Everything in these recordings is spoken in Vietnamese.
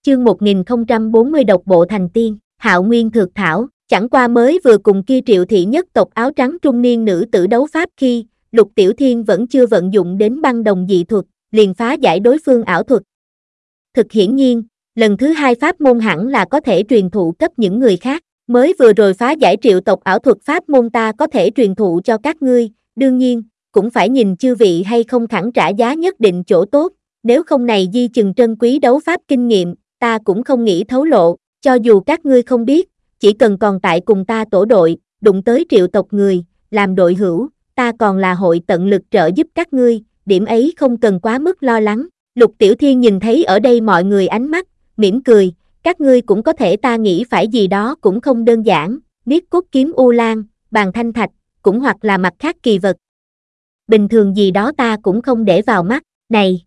Chương 1040 độc bộ thành tiên, Hạo Nguyên Thược Thảo, chẳng qua mới vừa cùng kia Triệu thị nhất tộc áo trắng trung niên nữ tử đấu pháp khi, Lục Tiểu Thiên vẫn chưa vận dụng đến băng đồng dị thuật, liền phá giải đối phương ảo thuật. Thực hiển nhiên, lần thứ hai pháp môn hẳn là có thể truyền thụ cấp những người khác, mới vừa rồi phá giải Triệu tộc ảo thuật pháp môn ta có thể truyền thụ cho các ngươi, đương nhiên, cũng phải nhìn chư vị hay không khẳng trả giá nhất định chỗ tốt, nếu không này di chừng trân quý đấu pháp kinh nghiệm, ta cũng không nghĩ thấu lộ, cho dù các ngươi không biết, chỉ cần còn tại cùng ta tổ đội, đụng tới Triệu tộc người, làm đội hữu, ta còn là hội tận lực trợ giúp các ngươi, điểm ấy không cần quá mức lo lắng. Lục Tiểu Thiên nhìn thấy ở đây mọi người ánh mắt, mỉm cười, các ngươi cũng có thể ta nghĩ phải gì đó cũng không đơn giản, niết cốt kiếm u lan, bàn thanh thạch, cũng hoặc là mặt khác kỳ vật. Bình thường gì đó ta cũng không để vào mắt, này.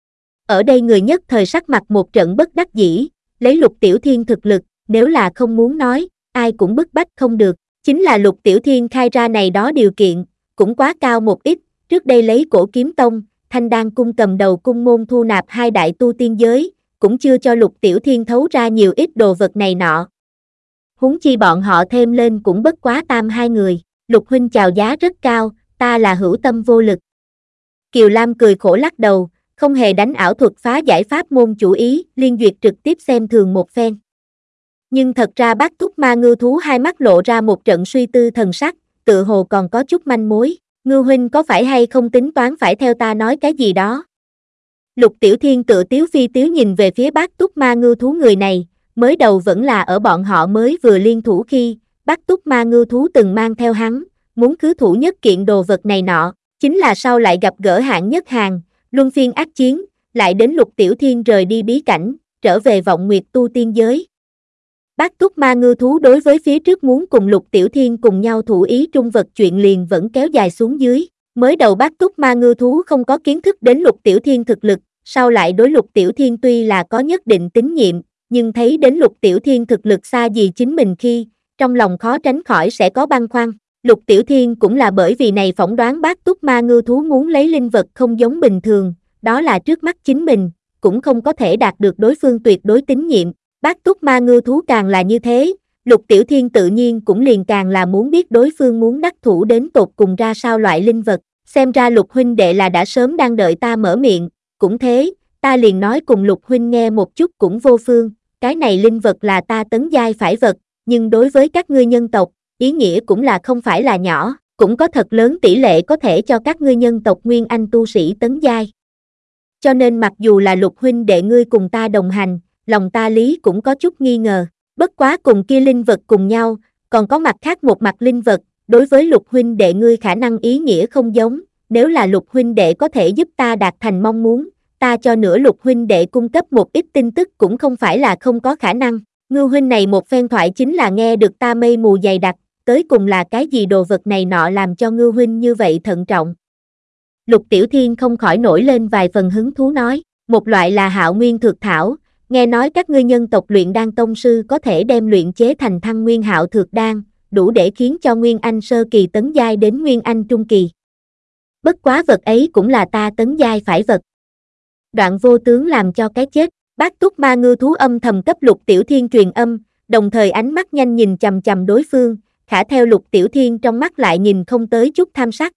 Ở đây người nhất thời sắc mặt một trận bất đắc dĩ, lấy Lục Tiểu Thiên thực lực, nếu là không muốn nói, ai cũng bức bách không được, chính là Lục Tiểu Thiên khai ra này đó điều kiện, cũng quá cao một ít, trước đây lấy Cổ Kiếm Tông, Thanh Đan Cung cầm đầu cung môn thu nạp hai đại tu tiên giới, cũng chưa cho Lục Tiểu Thiên thấu ra nhiều ít đồ vật này nọ. Huống chi bọn họ thêm lên cũng bất quá tam hai người, Lục huynh chào giá rất cao, ta là hữu tâm vô lực. Kiều Lam cười khổ lắc đầu, không hề đánh ảo thuật phá giải pháp môn chủ ý, Liên Duyệt trực tiếp xem thường một phen. Nhưng thật ra Bác Túc Ma Ngưu Thú hai mắt lộ ra một trận suy tư thần sắc, tự hồ còn có chút manh mối, Ngưu huynh có phải hay không tính toán phải theo ta nói cái gì đó? Lục Tiểu Thiên tự tiếu phi tiếu nhìn về phía Bác Túc Ma Ngưu Thú người này, mới đầu vẫn là ở bọn họ mới vừa liên thủ khi, Bác Túc Ma Ngưu Thú từng mang theo hắn, muốn khứ thủ nhất kiện đồ vật này nọ, chính là sau lại gặp gỡ hạng nhất hàng, luân phiên ác chiến, lại đến Lục Tiểu Thiên rời đi bí cảnh, trở về vọng nguyệt tu tiên giới. Bác Túc Ma Ngưu Thú đối với phía trước muốn cùng Lục Tiểu Thiên cùng nhau thủ ý trung vật chuyện liền vẫn kéo dài xuống dưới. Mới đầu Bác Túc Ma Ngưu Thú không có kiến thức đến Lục Tiểu Thiên thực lực, sau lại đối Lục Tiểu Thiên tuy là có nhất định tín nhiệm, nhưng thấy đến Lục Tiểu Thiên thực lực xa gì chính mình khi, trong lòng khó tránh khỏi sẽ có băn khoăn. Lục Tiểu Thiên cũng là bởi vì này phỏng đoán Bác Túc Ma Ngưu Thú muốn lấy linh vật không giống bình thường, đó là trước mắt chính mình, cũng không có thể đạt được đối phương tuyệt đối tín nhiệm. Bác Túc Ma Ngưu Thú càng là như thế, Lục Tiểu Thiên tự nhiên cũng liền càng là muốn biết đối phương muốn đắc thủ đến tột cùng ra sao loại linh vật, xem ra Lục huynh đệ là đã sớm đang đợi ta mở miệng, cũng thế, ta liền nói cùng Lục huynh nghe một chút cũng vô phương, cái này linh vật là ta tấn giai phải vật, nhưng đối với các ngươi nhân tộc, ý nghĩa cũng là không phải là nhỏ, cũng có thật lớn tỷ lệ có thể cho các ngươi nhân tộc nguyên anh tu sĩ tấn giai. Cho nên mặc dù là Lục huynh đệ ngươi cùng ta đồng hành, lòng ta lý cũng có chút nghi ngờ, bất quá cùng kia linh vật cùng nhau, còn có mặt khác một mặt linh vật, đối với Lục huynh đệ ngươi khả năng ý nghĩa không giống, nếu là Lục huynh đệ có thể giúp ta đạt thành mong muốn, ta cho nửa Lục huynh đệ cung cấp một ít tin tức cũng không phải là không có khả năng. Ngưu huynh này một phen thoại chính là nghe được ta mây mù dày đặc, tới cùng là cái gì đồ vật này nọ làm cho Ngưu huynh như vậy thận trọng. Lục Tiểu Thiên không khỏi nổi lên vài phần hứng thú nói, một loại là Hạo Nguyên Thược Thảo, nghe nói các ngươi nhân tộc luyện đan tông sư có thể đem luyện chế thành Thăng Nguyên Hạo Thược đan, đủ để khiến cho Nguyên Anh sơ kỳ tấn giai đến Nguyên Anh trung kỳ. Bất quá vật ấy cũng là ta tấn giai phải vật. Đoạn vô tướng làm cho cái chết, Bác Túc Ma Ngưu Thú âm thầm cấp Lục Tiểu Thiên truyền âm, đồng thời ánh mắt nhanh nhìn chằm chằm đối phương, khả theo Lục Tiểu Thiên trong mắt lại nhìn không tới chút tham sắc.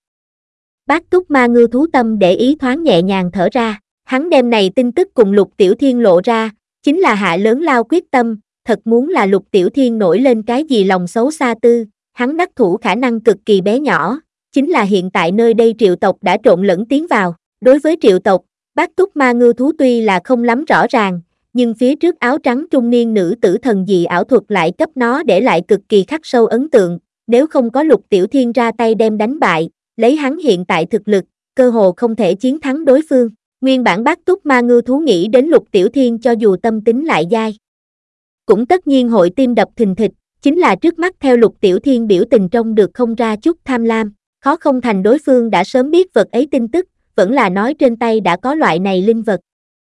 Bác Túc Ma Ngưu Thú tâm để ý thoáng nhẹ nhàng thở ra, hắn đem này tin tức cùng Lục Tiểu Thiên lộ ra, chính là hạ lớn lao quyết tâm, thật muốn là Lục Tiểu Thiên nổi lên cái gì lòng xấu xa tư, hắn đắc thủ khả năng cực kỳ bé nhỏ, chính là hiện tại nơi đây Triệu tộc đã trộn lẫn tiến vào, đối với Triệu tộc, Bác Túc Ma Ngưu Thú tuy là không lắm rõ ràng, nhưng phía trước áo trắng trung niên nữ tử thần dị ảo thuật lại cấp nó để lại cực kỳ khắc sâu ấn tượng, nếu không có Lục Tiểu Thiên ra tay đem đánh bại, lấy hắn hiện tại thực lực, cơ hồ không thể chiến thắng đối phương. Nguyên bản Bác Túc Ma Ngưu Thú nghĩ đến Lục Tiểu Thiên cho dù tâm tính lại dai, cũng tất nhiên hội tim đập thình thịch, chính là trước mắt theo Lục Tiểu Thiên biểu tình trông được không ra chút tham lam, khó không thành đối phương đã sớm biết vật ấy tin tức, vẫn là nói trên tay đã có loại này linh vật.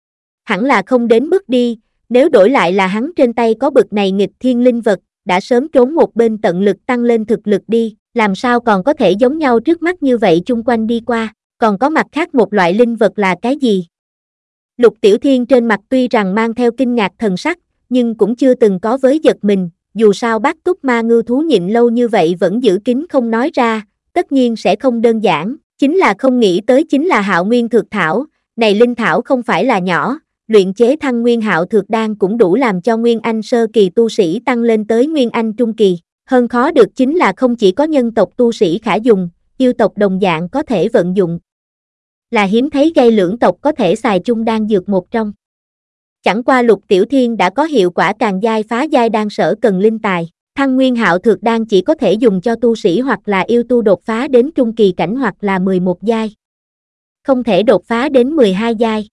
Hẳn là không đến mức đi, nếu đổi lại là hắn trên tay có bực này nghịch thiên linh vật, đã sớm trốn một bên tận lực tăng lên thực lực đi, làm sao còn có thể giống nhau trước mắt như vậy chung quanh đi qua, còn có mặt khác một loại linh vật là cái gì? Lục Tiểu Thiên trên mặt tuy rằng mang theo kinh ngạc thần sắc, nhưng cũng chưa từng có với giật mình, dù sao Bát Túc Ma Ngư Thú nhịn lâu như vậy vẫn giữ kín không nói ra, tất nhiên sẽ không đơn giản, chính là không nghĩ tới chính là Hạo Nguyên Thược Thảo, này linh thảo không phải là nhỏ, luyện chế Thăng Nguyên Hạo Thược Đan cũng đủ làm cho Nguyên Anh sơ kỳ tu sĩ tăng lên tới Nguyên Anh trung kỳ, hơn khó được chính là không chỉ có nhân tộc tu sĩ khả dùng, yêu tộc đồng dạng có thể vận dụng. Là hiếm thấy gây lưỡng tộc có thể xài chung đan dược một trong. Chẳng qua Lục Tiểu Thiên đã có hiệu quả càng giai phá giai đan sở cần linh tài, Thăng Nguyên Hạo Thược Đan chỉ có thể dùng cho tu sĩ hoặc là yêu tu đột phá đến trung kỳ cảnh hoặc là 11 giai. Không thể đột phá đến 12 giai.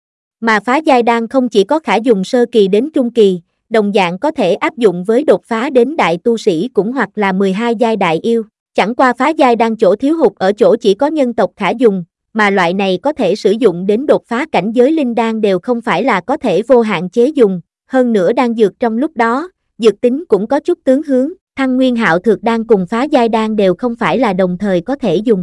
Mà phá giai đan không chỉ có khả dùng sơ kỳ đến trung kỳ, đồng dạng có thể áp dụng với đột phá đến đại tu sĩ cũng hoặc là 12 giai đại yêu. Chẳng qua phá giai đan chỗ thiếu hụt ở chỗ chỉ có nhân tộc khả dùng, mà loại này có thể sử dụng đến đột phá cảnh giới linh đan đều không phải là có thể vô hạn chế dùng, hơn nữa đan dược trong lúc đó, dược tính cũng có chút tướng hướng, Thăng Nguyên Hạo Thược Đan cùng phá giai đan đều không phải là đồng thời có thể dùng.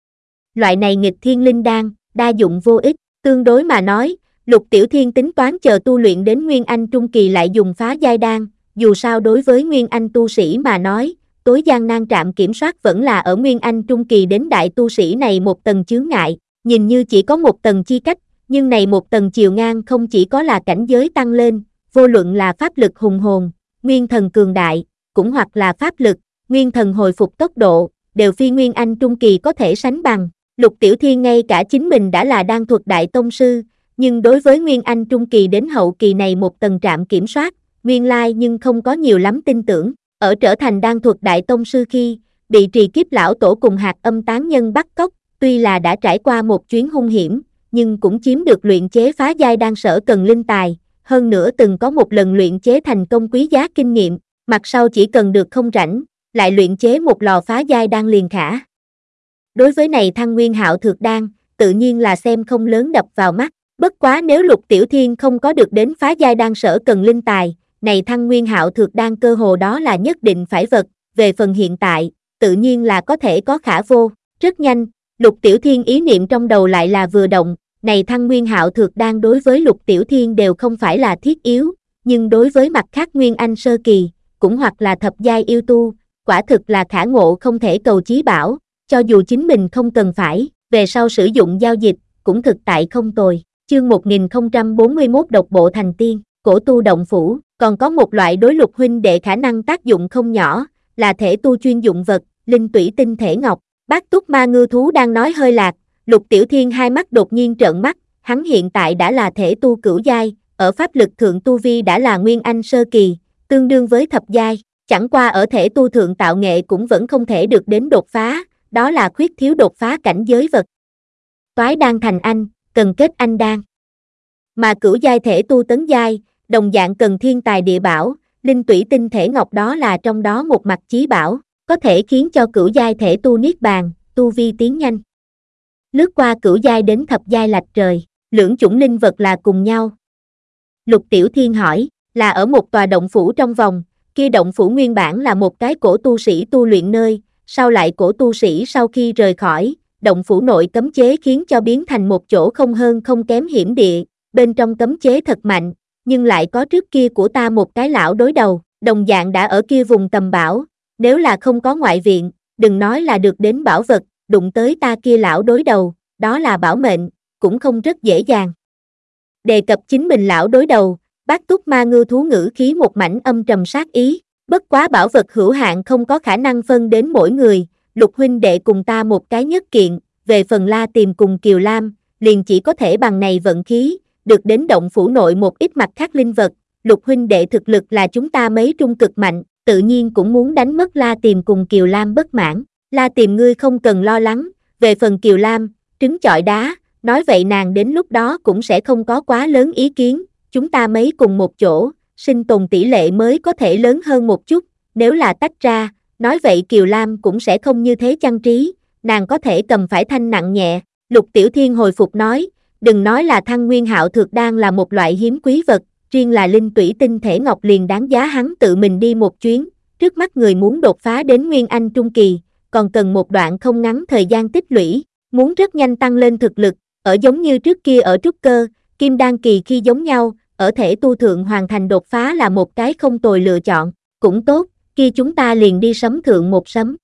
Loại này nghịch thiên linh đan, đa dụng vô ích, tương đối mà nói, Lục Tiểu Thiên tính toán chờ tu luyện đến Nguyên Anh trung kỳ lại dùng phá giai đan, dù sao đối với Nguyên Anh tu sĩ mà nói, tối gian nan trạm kiểm soát vẫn là ở Nguyên Anh trung kỳ đến đại tu sĩ này một tầng chướng ngại, nhìn như chỉ có một tầng chi cách, nhưng này một tầng chiều ngang không chỉ có là cảnh giới tăng lên, vô luận là pháp lực hùng hồn, nguyên thần cường đại, cũng hoặc là pháp lực, nguyên thần hồi phục tốc độ, đều phi Nguyên Anh trung kỳ có thể sánh bằng. Lục Tiểu Thiên ngay cả chính mình đã là đan thuật đại tông sư, nhưng đối với Nguyên Anh trung kỳ đến hậu kỳ này một tầng trạm kiểm soát, nguyên lai nhưng không có nhiều lắm tin tưởng. Ở trở thành đan thuật đại tông sư khi, bị Trì Kiếp lão tổ cùng Hạt Âm tán nhân bắt cóc, tuy là đã trải qua một chuyến hung hiểm, nhưng cũng chiếm được luyện chế phá giai đan sở cần linh tài, hơn nữa từng có một lần luyện chế thành công quý giá kinh nghiệm, mặt sau chỉ cần được không rảnh, lại luyện chế một lò phá giai đan liền khả. Đối với này Thăng Nguyên Hạo Thược Đan, tự nhiên là xem không lớn đập vào mắt, bất quá nếu Lục Tiểu Thiên không có được đến phá giai đan sở cần linh tài, này Thăng Nguyên Hạo Thược Đan cơ hồ đó là nhất định phải vật, về phần hiện tại, tự nhiên là có thể có khả vô, rất nhanh, Lục Tiểu Thiên ý niệm trong đầu lại là vừa động, này Thăng Nguyên Hạo Thược Đan đối với Lục Tiểu Thiên đều không phải là thiết yếu, nhưng đối với mặt khác Nguyên Anh sơ kỳ, cũng hoặc là thập giai yêu tu, quả thực là khả ngộ không thể cầu chí bảo, cho dù chính mình không cần phải, về sau sử dụng giao dịch, cũng thực tại không tồi. Chương 1041 độc bộ thành tiên, cổ tu động phủ, còn có một loại đối Lục huynh đệ khả năng tác dụng không nhỏ, là thể tu chuyên dụng vật, linh tủy tinh thể ngọc. Bát Túc Ma Ngư Thú đang nói hơi lạc, Lục Tiểu Thiên hai mắt đột nhiên trợn mắt, hắn hiện tại đã là thể tu cửu giai, ở pháp lực thượng tu vi đã là Nguyên Anh sơ kỳ, tương đương với thập giai, chẳng qua ở thể tu thượng tạo nghệ cũng vẫn không thể được đến đột phá, đó là khuyết thiếu đột phá cảnh giới vật. Toái đan thành anh, cần kết anh đan. Mà cửu giai thể tu tấn giai, đồng dạng cần thiên tài địa bảo, linh tủy tinh thể ngọc đó là trong đó một mặt chí bảo, có thể khiến cho cửu giai thể tu niết bàn, tu vi tiến nhanh. Lướt qua cửu giai đến thập giai lạch trời, lưỡng chủng linh vật là cùng nhau. Lục Tiểu Thiên hỏi, là ở một tòa động phủ trong vòng, kia động phủ nguyên bản là một cái cổ tu sĩ tu luyện nơi, sau lại cổ tu sĩ sau khi rời khỏi, động phủ nội cấm chế khiến cho biến thành một chỗ không hơn không kém hiểm địa, bên trong cấm chế thật mạnh, nhưng lại có trước kia của ta một cái lão đối đầu, đồng dạng đã ở kia vùng tầm bảo, nếu là không có ngoại viện, đừng nói là được đến bảo vật, đụng tới ta kia lão đối đầu, đó là bảo mệnh, cũng không rất dễ dàng. Đề cập chính mình lão đối đầu, Bát Túc Ma Ngư Thú ngữ khí một mảnh âm trầm sát ý, bất quá bảo vật hữu hạn không có khả năng phân đến mỗi người, Lục huynh đệ cùng ta một cái nhất kiện, về phần La Tìm cùng Kiều Lam, liền chỉ có thể bằng này vận khí, được đến động phủ nội một ít mặt khác linh vật, Lục huynh đệ thực lực là chúng ta mấy trung cực mạnh, tự nhiên cũng muốn đánh mất La Tìm cùng Kiều Lam bất mãn. La Tìm ngươi không cần lo lắng, về phần Kiều Lam, trứng chọi đá, nói vậy nàng đến lúc đó cũng sẽ không có quá lớn ý kiến, chúng ta mấy cùng một chỗ, sinh tồn tỷ lệ mới có thể lớn hơn một chút, nếu là tách ra, nói vậy Kiều Lam cũng sẽ không như thế chăn trí, nàng có thể cầm phải thanh nặng nhẹ. Lục Tiểu Thiên hồi phục nói, đừng nói là Thăng Nguyên Hạo Thược Đan là một loại hiếm quý vật, riêng là linh tủy tinh thể ngọc liền đáng giá hắn tự mình đi một chuyến, trước mắt người muốn đột phá đến Nguyên Anh trung kỳ, còn cần một đoạn không ngắn thời gian tích lũy, muốn rất nhanh tăng lên thực lực, ở giống như trước kia ở trúc cơ, Kim đan kỳ khi giống nhau, ở thể tu thượng hoàn thành đột phá là một cái không tồi lựa chọn, cũng tốt, kia chúng ta liền đi sấm thượng một sấm.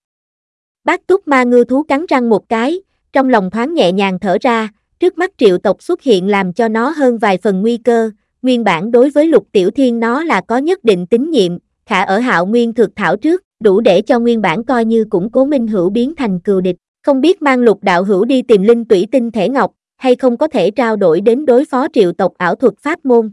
Bác túc ma ngư thú cắn răng một cái, trong lòng thoáng nhẹ nhàng thở ra, trước mắt Triệu tộc xuất hiện làm cho nó hơn vài phần nguy cơ, nguyên bản đối với Lục Tiểu Thiên nó là có nhất định tín nhiệm, khả ở Hạo Nguyên Thực Thảo trước, đủ để cho nguyên bản coi như củng cố Minh Hữu biến thành cừu địch, không biết mang Lục đạo hữu đi tìm linh tủy tinh thể ngọc, hay không có thể trao đổi đến đối phó Triệu tộc ảo thuật pháp môn.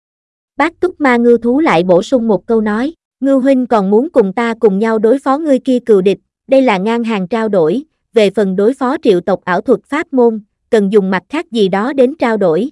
Bác túc ma ngư thú lại bổ sung một câu nói, Ngư huynh còn muốn cùng ta cùng nhau đối phó ngươi kia cừu địch, đây là ngang hàng trao đổi, về phần đối phó Triệu tộc ảo thuật pháp môn, cần dùng mặt khác gì đó đến trao đổi.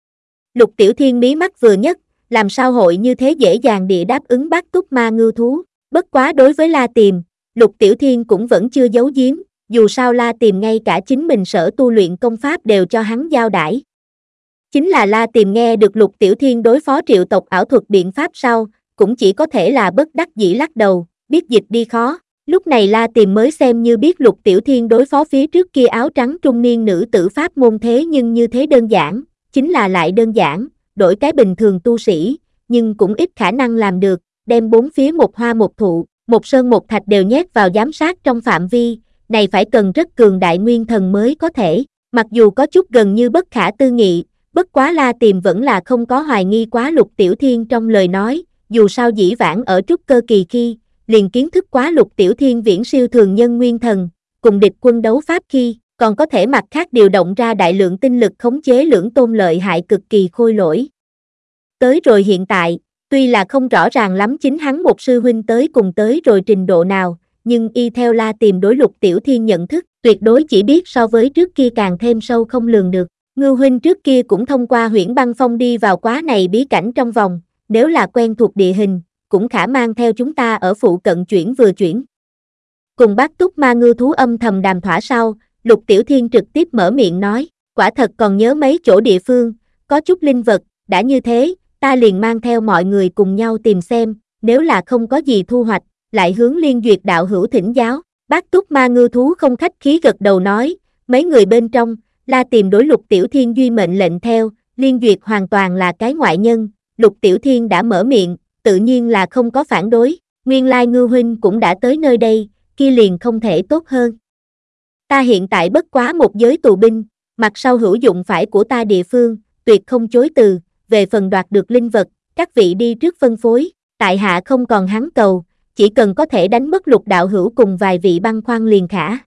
Lục Tiểu Thiên mí mắt vừa nhất, làm sao hội như thế dễ dàng địa đáp ứng bác túc ma ngư thú, bất quá đối với La Tiềm, Lục Tiểu Thiên cũng vẫn chưa giấu giếm, dù sao La Tiềm ngay cả chính mình sở tu luyện công pháp đều cho hắn giao đãi. Chính là La Tiềm nghe được Lục Tiểu Thiên đối phó Triệu tộc ảo thuật biện pháp sau, cũng chỉ có thể là bất đắc dĩ lắc đầu, biết dịch đi khó. Lúc này La Tiềm mới xem như biết Lục Tiểu Thiên đối phó phía trước kia áo trắng trung niên nữ tử pháp môn thế nhưng như thế đơn giản, chính là lại đơn giản, đổi cái bình thường tu sĩ, nhưng cũng ít khả năng làm được, đem bốn phía một hoa một thụ, một sơn một thạch đều nhét vào giám sát trong phạm vi, này phải cần rất cường đại nguyên thần mới có thể, mặc dù có chút gần như bất khả tư nghị, bất quá La Tiềm vẫn là không có hoài nghi quá Lục Tiểu Thiên trong lời nói, dù sao dĩ vãng ở trúc cơ kỳ khi, liền kiến thức quá Lục Tiểu Thiên viễn siêu thường nhân nguyên thần, cùng địch quân đấu pháp khi, còn có thể mặt khác điều động ra đại lượng tinh lực khống chế lưỡng tôn lợi hại cực kỳ khôi lỗi. Tới rồi hiện tại, tuy là không rõ ràng lắm chính hắn một sư huynh tới cùng tới rồi trình độ nào, nhưng y theo La Tiềm đối Lục Tiểu Thiên nhận thức, tuyệt đối chỉ biết so với trước kia càng thêm sâu không lường được. Ngưu huynh trước kia cũng thông qua Huyễn Băng Phong đi vào quá này bí cảnh trong vòng, nếu là quen thuộc địa hình, cũng khả mang theo chúng ta ở phụ cận chuyển vừa chuyển. Cùng bác túc ma ngư thú âm thầm đàm thỏa sau, Lục Tiểu Thiên trực tiếp mở miệng nói, quả thật còn nhớ mấy chỗ địa phương, có chút linh vật, đã như thế, ta liền mang theo mọi người cùng nhau tìm xem, nếu là không có gì thu hoạch, lại hướng Liên Duyệt đạo hữu thỉnh giáo. Bác túc ma ngư thú không khách khí gật đầu nói, mấy người bên trong, La Tiềm đối Lục Tiểu Thiên duy mệnh lệnh theo, Liên Duyệt hoàn toàn là cái ngoại nhân, Lục Tiểu Thiên đã mở miệng, tự nhiên là không có phản đối, nguyên lai Ngư huynh cũng đã tới nơi đây, kia liền không thể tốt hơn. Ta hiện tại bất quá một giới tù binh, mặt sau hữu dụng phải của ta địa phương, tuyệt không chối từ, về phần đoạt được linh vật, các vị đi trước phân phối, tại hạ không còn hắn cầu, chỉ cần có thể đánh mất Lục đạo hữu cùng vài vị băng khoăn liền khả.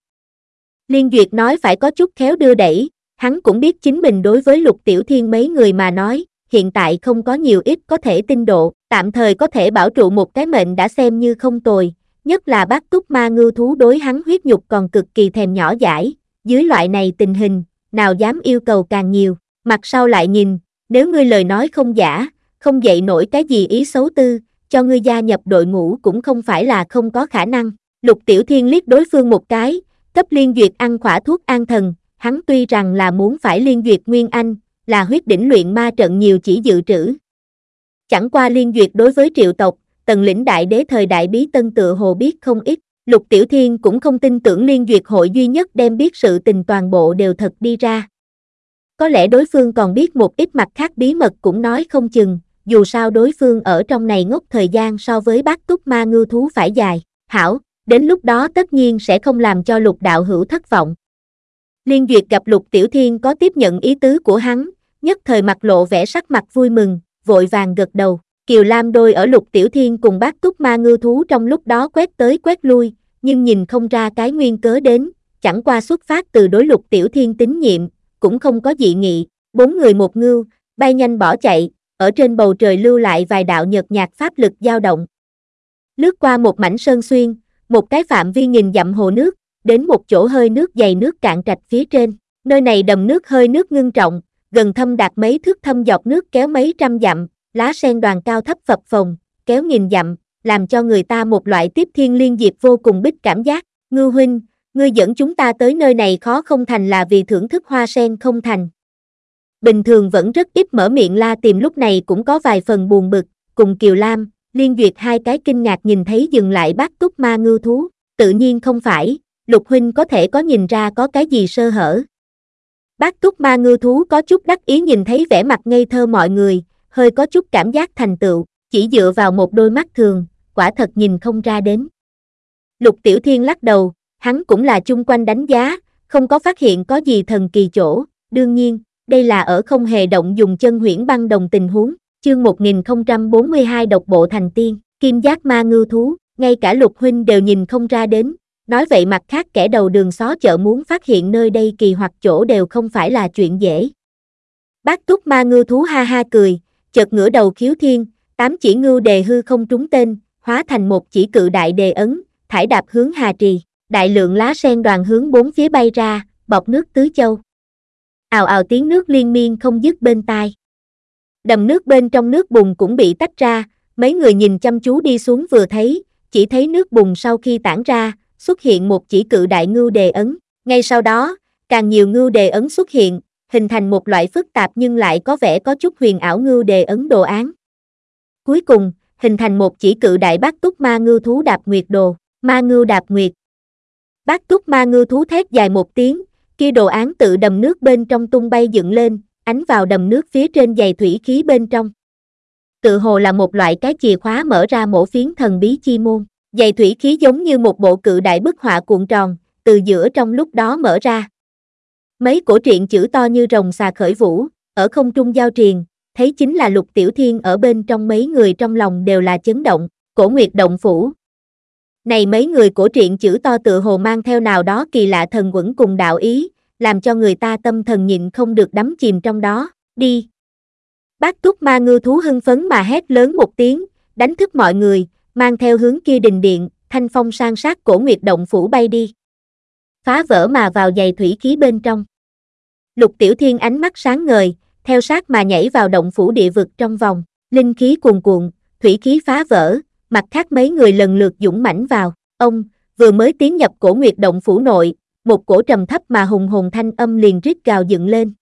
Liên Duyệt nói phải có chút khéo đưa đẩy, hắn cũng biết chính mình đối với Lục Tiểu Thiên mấy người mà nói, hiện tại không có nhiều ít có thể tin độ, tạm thời có thể bảo trụ một cái mệnh đã xem như không tồi, nhất là bác túc ma ngư thú đối hắn huyết nhục còn cực kỳ thèm nhỏ dãi, dưới loại này tình hình, nào dám yêu cầu càng nhiều, mặt sau lại nhìn, nếu ngươi lời nói không giả, không dậy nổi cái gì ý xấu tư, cho ngươi gia nhập đội ngũ cũng không phải là không có khả năng. Lục Tiểu Thiên liếc đối phương một cái, cấp Liên Duyệt ăn khỏa thuốc an thần, hắn tuy rằng là muốn phải Liên Duyệt Nguyên Anh, là huyết đỉnh luyện ma trận nhiều chỉ dự trữ. Chẳng qua Liên Duyệt đối với Triệu tộc, Tần lĩnh đại đế thời đại bí tân tựa hồ biết không ít, Lục Tiểu Thiên cũng không tin tưởng Liên Duyệt hội duy nhất đem biết sự tình toàn bộ đều thật đi ra. Có lẽ đối phương còn biết một ít mặt khác bí mật cũng nói không chừng, dù sao đối phương ở trong này ngốc thời gian so với bác túc ma ngư thú phải dài, hảo, đến lúc đó tất nhiên sẽ không làm cho Lục đạo hữu thất vọng. Liên Duyệt gặp Lục Tiểu Thiên có tiếp nhận ý tứ của hắn, nhất thời mặt lộ vẻ sắc mặt vui mừng, vội vàng gật đầu. Kiều Lam đôi ở Lục Tiểu Thiên cùng bác túc ma ngư thú trong lúc đó quét tới quét lui, nhưng nhìn không ra cái nguyên cớ đến, chẳng qua xuất phát từ đối Lục Tiểu Thiên tín nhiệm, cũng không có dị nghị, bốn người một ngưu, bay nhanh bỏ chạy, ở trên bầu trời lưu lại vài đạo nhợt nhạt pháp lực dao động. Lướt qua một mảnh sơn xuyên, một cái phạm vi nghìn dặm hồ nước, đến một chỗ hơi nước dày nước cạn trạch phía trên, nơi này đầm nước hơi nước ngưng trọng, gần thâm đạt mấy thước thâm dọc nước kéo mấy trăm dặm, lá sen đoàn cao thấp phập phồng, kéo nghìn dặm, làm cho người ta một loại tiếp thiên liên diệp vô cùng bích cảm giác. Ngư huynh, ngươi dẫn chúng ta tới nơi này khó không thành là vì thưởng thức hoa sen không thành. Bình thường vẫn rất ít mở miệng La Tiềm lúc này cũng có vài phần buồn bực, cùng Kiều Lam, Liên Duyệt hai cái kinh ngạc nhìn thấy dừng lại bác túc ma ngư thú, tự nhiên không phải, Lục huynh có thể có nhìn ra có cái gì sơ hở. Bác Túc Ma ngư thú có chút đắc ý nhìn thấy vẻ mặt ngây thơ mọi người, hơi có chút cảm giác thành tựu, chỉ dựa vào một đôi mắt thường, quả thật nhìn không ra đến. Lục Tiểu Thiên lắc đầu, hắn cũng là chung quanh đánh giá, không có phát hiện có gì thần kỳ chỗ, đương nhiên, đây là ở không hề động dùng chân huyễn băng đồng tình huống. Chương 1042 độc bộ thành tiên, kim giác ma ngư thú, ngay cả Lục huynh đều nhìn không ra đến, nói vậy mặt khác kẻ đầu đường xó chợ muốn phát hiện nơi đây kỳ hoặc chỗ đều không phải là chuyện dễ. Bác Túc Ma ngư thú ha ha cười, chợt ngửa đầu khiếu thiên, 8 chỉ ngưu đề hư không trúng tên, hóa thành một chỉ cự đại đề ấn, thải đạp hướng Hà Trì, đại lượng lá sen đoàn hướng bốn phía bay ra, bọc nước tứ châu. Ào ào tiếng nước liên miên không dứt bên tai. Đầm nước bên trong nước bùn cũng bị tách ra, mấy người nhìn chăm chú đi xuống vừa thấy, chỉ thấy nước bùn sau khi tản ra, xuất hiện một chỉ cự đại ngưu đề ấn. Ngay sau đó, càng nhiều ngưu đề ấn xuất hiện, hình thành một loại phức tạp nhưng lại có vẻ có chút huyền ảo ngưu đề ấn đồ án. Cuối cùng, hình thành một chỉ cự đại bát túc ma ngưu thú đạp nguyệt đồ, ma ngưu đạp nguyệt. Bát túc ma ngưu thú thét dài một tiếng, kia đồ án tự đầm nước bên trong tung bay dựng lên, ánh vào đầm nước phía trên dày thủy khí bên trong. Tự hồ là một loại cái chìa khóa mở ra mổ phiến thần bí chi môn. Dày thủy khí giống như một bộ cự đại bức họa cuộn tròn, từ giữa trong lúc đó mở ra. Mấy cổ truyện chữ to như rồng xà khởi vũ, ở không trung giao triền, thấy chính là Lục Tiểu Thiên ở bên trong, mấy người trong lòng đều là chấn động. Cổ Nguyệt động phủ. Này mấy người cổ truyện chữ to tự hồ mang theo nào đó kỳ lạ thần quẩn cùng đạo ý, làm cho người ta tâm thần nhịn không được đắm chìm trong đó. Đi. Bác Túc Ma ngư thú hưng phấn mà hét lớn một tiếng, đánh thức mọi người, mang theo hướng kia đình điện, thanh phong san sát cổ Nguyệt động phủ bay đi. Phá vỡ mà vào dày thủy khí bên trong. Lục Tiểu Thiên ánh mắt sáng ngời, theo sát mà nhảy vào động phủ địa vực trong vòng, linh khí cuồn cuộn, thủy khí phá vỡ, mặt khác mấy người lần lượt dũng mãnh vào. Ông vừa mới tiến nhập cổ Nguyệt động phủ nội, một cổ trầm thấp mà hùng hồn thanh âm liền rít gào dựng lên.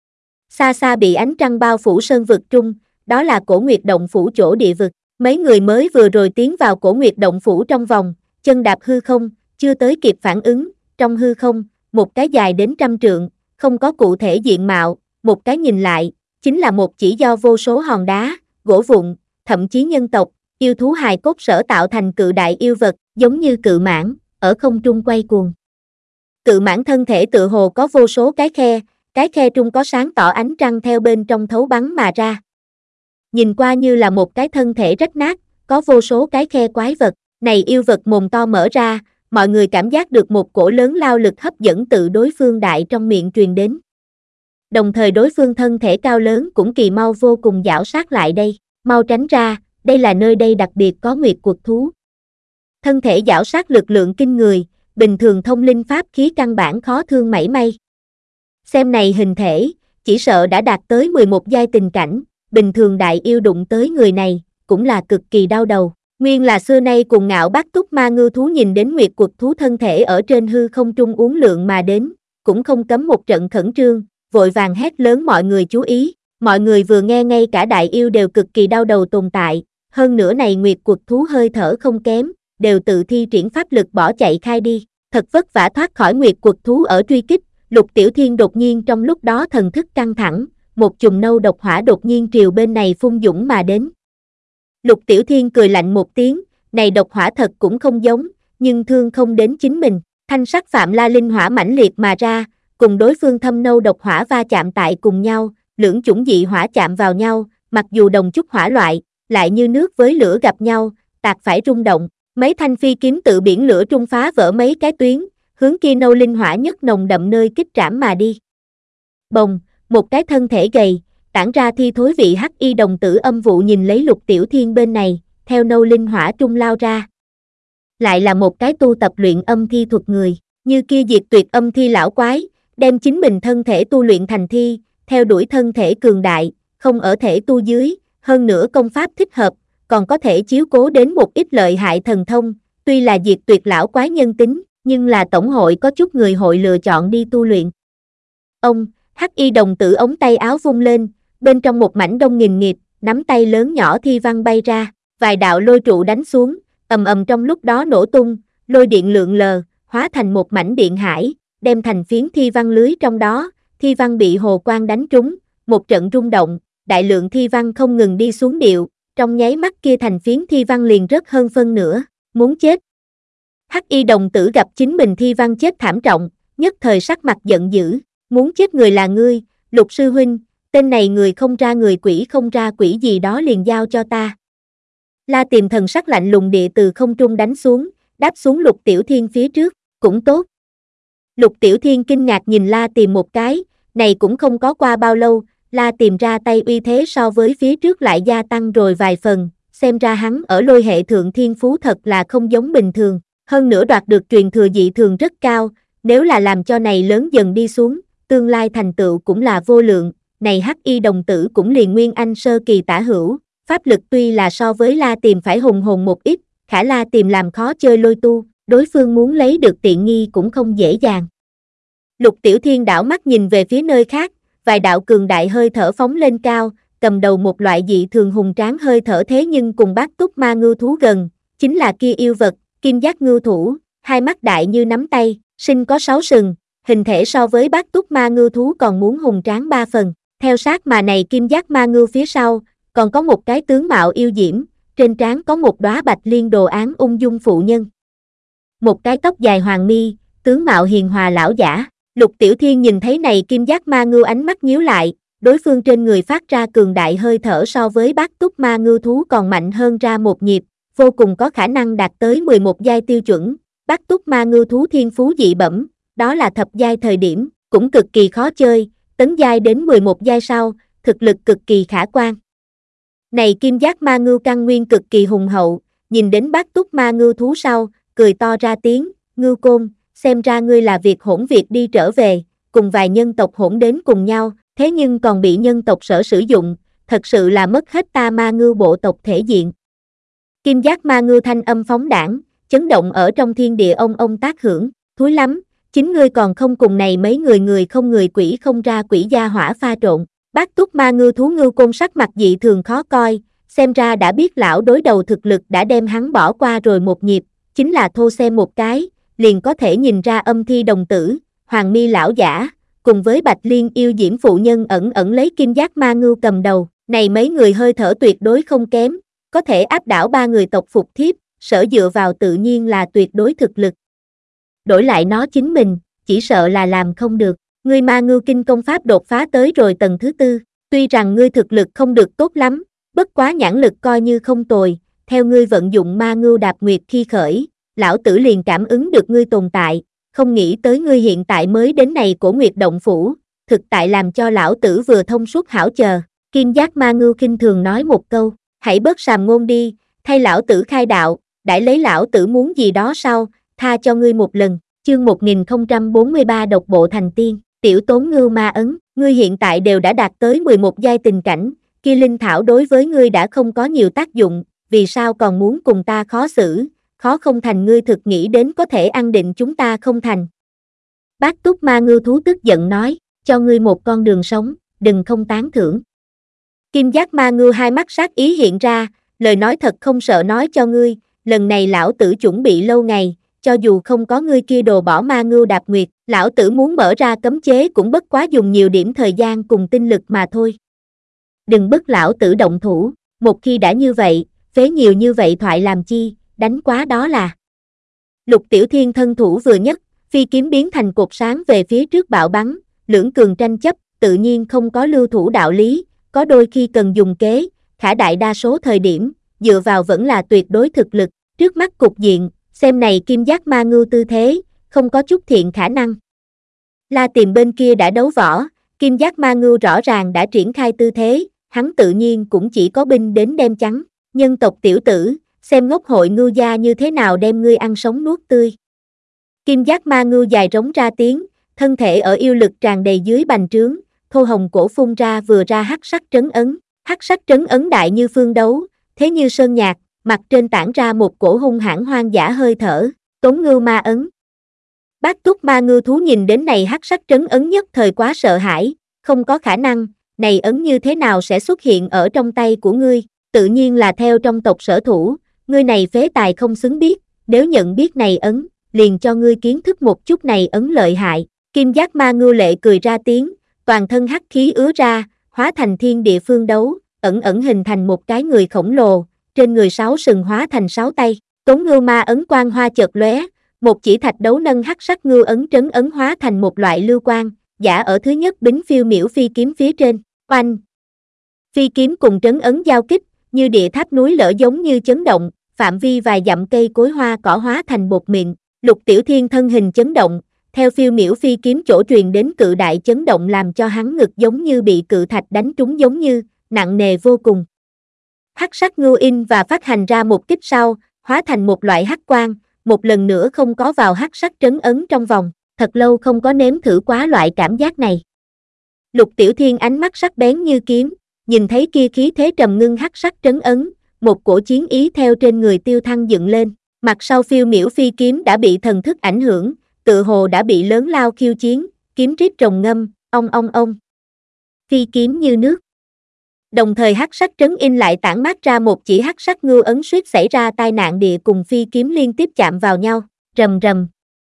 Xa xa bị ánh trăng bao phủ sơn vực trung, đó là cổ Nguyệt động phủ chỗ địa vực. Mấy người mới vừa rồi tiến vào cổ Nguyệt động phủ trong vòng, chân đạp hư không, chưa tới kịp phản ứng, trong hư không, một cái dài đến 100 trượng, không có cụ thể diện mạo, một cái nhìn lại, chính là một chỉ do vô số hòn đá, gỗ vụn, thậm chí nhân tộc, yêu thú hài cốt sở tạo thành cự đại yêu vật, giống như cự mãng, ở không trung quay cuồng. Cự mãng thân thể tự hồ có vô số cái khe trung có sáng tỏ ánh trăng theo bên trong thấu bắn mà ra. Nhìn qua như là một cái thân thể rách nát, có vô số cái khe quái vật, này yêu vật mồm to mở ra, mọi người cảm giác được một cổ lớn lao lực hấp dẫn tự đối phương đại trong miệng truyền đến. Đồng thời đối phương thân thể cao lớn cũng kỳ mau vô cùng giảo sát lại đây, mau tránh ra, đây là nơi đây đặc biệt có nguyệt quật thú. Thân thể giảo sát lực lượng kinh người, bình thường thông linh pháp khí căn bản khó thương mảy may. Xem này hình thể, chỉ sợ đã đạt tới 11 giai tình cảnh, bình thường đại yêu đụng tới người này, cũng là cực kỳ đau đầu. Nguyên là xưa nay cùng ngạo bác túc ma ngư thú nhìn đến nguyệt quật thú thân thể ở trên hư không trung uốn lượn mà đến, cũng không cấm một trận khẩn trương, vội vàng hét lớn mọi người chú ý. Mọi người vừa nghe ngay cả đại yêu đều cực kỳ đau đầu tồn tại, hơn nữa này nguyệt quật thú hơi thở không kém, đều tự thi triển pháp lực bỏ chạy khai đi, thật vất vả thoát khỏi nguyệt quật thú ở truy kích. Lục Tiểu Thiên đột nhiên trong lúc đó thần thức căng thẳng, một chùm nâu độc hỏa đột nhiên triều bên này phun dũng mà đến. Lục Tiểu Thiên cười lạnh một tiếng, này độc hỏa thật cũng không giống, nhưng thương không đến chính mình, thanh sắc phạm la linh hỏa mãnh liệt mà ra, cùng đối phương thâm nâu độc hỏa va chạm tại cùng nhau, lưỡng chủng dị hỏa chạm vào nhau, mặc dù đồng chút hỏa loại, lại như nước với lửa gặp nhau, tạc phải rung động, mấy thanh phi kiếm tự biển lửa trung phá vỡ mấy cái tuyến, hướng kia nâu linh hỏa nhất nồng đậm nơi kích trảm mà đi. Bồng, một cái thân thể gầy, tản ra thi thối vị hắc y đồng tử âm vụ nhìn lấy Lục Tiểu Thiên bên này, theo nâu linh hỏa trung lao ra. Lại là một cái tu tập luyện âm thi thuật người, như kia diệt tuyệt âm thi lão quái, đem chính mình thân thể tu luyện thành thi, theo đuổi thân thể cường đại, không ở thể tu dưới, hơn nữa công pháp thích hợp, còn có thể chiếu cố đến một ít lợi hại thần thông, tuy là diệt tuyệt lão quái nhân tính, nhưng là tổng hội có chút người hội lựa chọn đi tu luyện. Ông, hắc y đồng tử ống tay áo vung lên, bên trong một mảnh đông nghìn nghịt, nắm tay lớn nhỏ thi văn bay ra, vài đạo lôi trụ đánh xuống, ầm ầm trong lúc đó nổ tung, lôi điện lượn lờ, hóa thành một mảnh điện hải, đem thành phiến thi văn lưới trong đó, thi văn bị hồ quang đánh trúng, một trận rung động, đại lượng thi văn không ngừng đi xuống điệu, trong nháy mắt kia thành phiến thi văn liền rớt hơn phân nửa, muốn chết. Hắc y đồng tử gặp chính mình thi văn chết thảm trọng, nhất thời sắc mặt giận dữ, muốn chết người là ngươi, Lục sư huynh, tên này người không ra người quỷ không ra quỷ gì đó liền giao cho ta. La Tìm thần sắc lạnh lùng địa từ không trung đánh xuống, đáp xuống Lục Tiểu Thiên phía trước, cũng tốt. Lục Tiểu Thiên kinh ngạc nhìn La Tìm một cái, này cũng không có qua bao lâu, La Tìm ra tay uy thế so với phía trước lại gia tăng rồi vài phần, xem ra hắn ở lôi hệ thượng thiên phú thật là không giống bình thường, hơn nữa đoạt được truyền thừa dị thường rất cao, nếu là làm cho này lớn dần đi xuống, tương lai thành tựu cũng là vô lượng, này hắc y đồng tử cũng liền nguyên anh sơ kỳ tả hữu, pháp lực tuy là so với La Tìm phải hùng hồn một ít, khả La Tìm làm khó chơi lôi tu, đối phương muốn lấy được tiện nghi cũng không dễ dàng. Lục Tiểu Thiên đảo mắt nhìn về phía nơi khác, vài đạo cường đại hơi thở phóng lên cao, cầm đầu một loại dị thường hùng tráng hơi thở thế nhưng cùng bát túc ma ngưu thú gần, chính là kia yêu vật, kim giác ngưu thủ, hai mắt đại như nắm tay, sinh có 6 sừng, hình thể so với bát túc ma ngưu thú còn muốn hùng tráng 3 phần, theo sát mà này kim giác ma ngưu phía sau, còn có một cái tướng mạo yêu diễm, trên trán có một đóa bạch liên đồ án ung dung phụ nhân. Một cái tóc dài hoàng mi, tướng mạo hiền hòa lão giả. Lục Tiểu Thiên nhìn thấy này kim giác ma ngưu ánh mắt nhíu lại, đối phương trên người phát ra cường đại hơi thở so với bát túc ma ngưu thú còn mạnh hơn ra một nhịp, vô cùng có khả năng đạt tới 11 giai tiêu chuẩn, bát túc ma ngưu thú thiên phú dị bẩm, đó là thập giai thời điểm, cũng cực kỳ khó chơi, tấn giai đến 11 giai sau, thực lực cực kỳ khả quan. Này kim giác ma ngưu căn nguyên cực kỳ hùng hậu, nhìn đến bát túc ma ngưu thú sau, cười to ra tiếng, ngưu côn, xem ra ngươi là việc hỗn việc đi trở về, cùng vài nhân tộc hỗn đến cùng nhau, thế nhưng còn bị nhân tộc sở sử dụng, thật sự là mất hết ta ma ngưu bộ tộc thể diện. Kim giác ma ngưu thanh âm phóng đãng, chấn động ở trong thiên địa ông tác hưởng, thúi lắm, chính ngươi còn không cùng này mấy người không người quỷ không ra quỷ gia hỏa pha trộn. Bát túc ma ngưu thú ngưu côn sắc mặt dị thường khó coi, xem ra đã biết lão đối đầu thực lực đã đem hắn bỏ qua rồi một nhịp, chính là thô xem một cái, liền có thể nhìn ra âm thi đồng tử, hoàng mi lão giả, cùng với bạch liên yêu diễm phụ nhân ẩn lấy kim giác ma ngưu cầm đầu, này mấy người hơi thở tuyệt đối không kém, có thể áp đảo 3 người tộc phục thiếp, sở dựa vào tự nhiên là tuyệt đối thực lực. Đổi lại nó chính mình, chỉ sợ là làm không được. Ngươi ma ngưu kinh công pháp đột phá tới rồi tầng thứ 4, tuy rằng ngươi thực lực không được tốt lắm, bất quá nhãn lực coi như không tồi, theo ngươi vận dụng ma ngưu đạp nguyệt khi khởi, lão tử liền cảm ứng được ngươi tồn tại, không nghĩ tới ngươi hiện tại mới đến này của Nguyệt Động Phủ, thực tại làm cho lão tử vừa thông suốt hảo chờ. Kim giác ma ngưu khinh thường nói một câu, hãy bớt sàm ngôn đi, thay lão tử khai đạo, đãi lấy lão tử muốn gì đó sau, tha cho ngươi một lần. Chương 1043 độc bộ thành tiên. Tiểu tốn ngưu ma ấn, ngươi hiện tại đều đã đạt tới 11 giai tình cảnh, kia linh thảo đối với ngươi đã không có nhiều tác dụng, vì sao còn muốn cùng ta khó xử, khó không thành ngươi thực nghĩ đến có thể ăn định chúng ta không thành. Bát túc ma ngưu thú tức giận nói, cho ngươi một con đường sống, đừng không tán thưởng. Kim giác ma ngưu hai mắt sát ý hiện ra, lời nói thật không sợ nói cho ngươi, lần này lão tử chuẩn bị lâu ngày, cho dù không có ngươi kia đồ bỏ ma ngưu đạp nguyệt, lão tử muốn mở ra cấm chế cũng bất quá dùng nhiều điểm thời gian cùng tinh lực mà thôi. Đừng bức lão tử động thủ, một khi đã như vậy, phế nhiều như vậy thoại làm chi, đánh quá đó là. Lục Tiểu Thiên thân thủ vừa nhất, phi kiếm biến thành cột sáng về phía trước bạo bắn, lưỡng cường tranh chấp, tự nhiên không có lưu thủ đạo lý, có đôi khi cần dùng kế, khả đại đa số thời điểm, dựa vào vẫn là tuyệt đối thực lực, trước mắt cục diện. Xem này kim giác ma ngưu tư thế, không có chút thiện khả năng. La Tìm bên kia đã đấu võ, kim giác ma ngưu rõ ràng đã triển khai tư thế, hắn tự nhiên cũng chỉ có binh đến đem trắng. Nhân tộc tiểu tử, xem ngốc hội ngưu gia như thế nào đem ngươi ăn sống nuốt tươi. Kim giác ma ngưu dài rống ra tiếng, thân thể ở yêu lực tràn đầy dưới bành trướng, thô hồng cổ phun ra vừa ra hắc sắc trấn ấn. Hắc sắc trấn ấn đại như phương đấu, thế như sơn nhạc. Mặt trên tản ra một cổ hung hãn hoang dã hơi thở, tốn ngưu ma ấn. Bát túc ma ngưu thú nhìn đến này hắc sắc trấn ấn nhất thời quá sợ hãi, không có khả năng, này ấn như thế nào sẽ xuất hiện ở trong tay của ngươi, tự nhiên là theo trong tộc sở thủ, ngươi này phế tài không xứng biết, nếu nhận biết này ấn, liền cho ngươi kiến thức một chút này ấn lợi hại. Kim giác ma ngưu lệ cười ra tiếng, toàn thân hắc khí ứa ra, hóa thành thiên địa phương đấu, ẩn ẩn hình thành một cái người khổng lồ, trên người 6 sừng hóa thành 6 tay. Tốn ngưu ma ấn quang hoa chợt lóe, một chỉ thạch đấu nâng hắc sắc ngưu ấn trấn ấn hóa thành một loại lưu quang, giả ở thứ nhất bính phiêu miểu phi kiếm phía trên. Oanh! Phi kiếm cùng trấn ấn giao kích, như địa tháp núi lở giống như chấn động, phạm vi vài dặm cây cối hoa cỏ hóa thành bột mịn. Lục Tiểu Thiên thân hình chấn động, theo phiêu miểu phi kiếm chỗ truyền đến cự đại chấn động làm cho hắn ngực giống như bị cự thạch đánh trúng giống như, nặng nề vô cùng. Hắc sắc ngưu in và phát hành ra một kích sau, hóa thành một loại hắc quang, một lần nữa không có vào hắc sắc trấn ấn trong vòng, thật lâu không có nếm thử quá loại cảm giác này. Lục Tiểu Thiên ánh mắt sắc bén như kiếm, nhìn thấy kia khí thế trầm ngưng hắc sắc trấn ấn, một cổ chiến ý theo trên người Tiêu Thăng dựng lên, mặt sau phiêu miểu phi kiếm đã bị thần thức ảnh hưởng, tự hồ đã bị lớn lao khiêu chiến, kiếm rít rồng ngâm, ong ong ong. Phi kiếm như nước. Đồng thời hắc sắc trấn in lại tản mát ra một chỉ hắc sắc ngưu ấn suýt xảy ra tai nạn địa cùng phi kiếm liên tiếp chạm vào nhau, rầm rầm.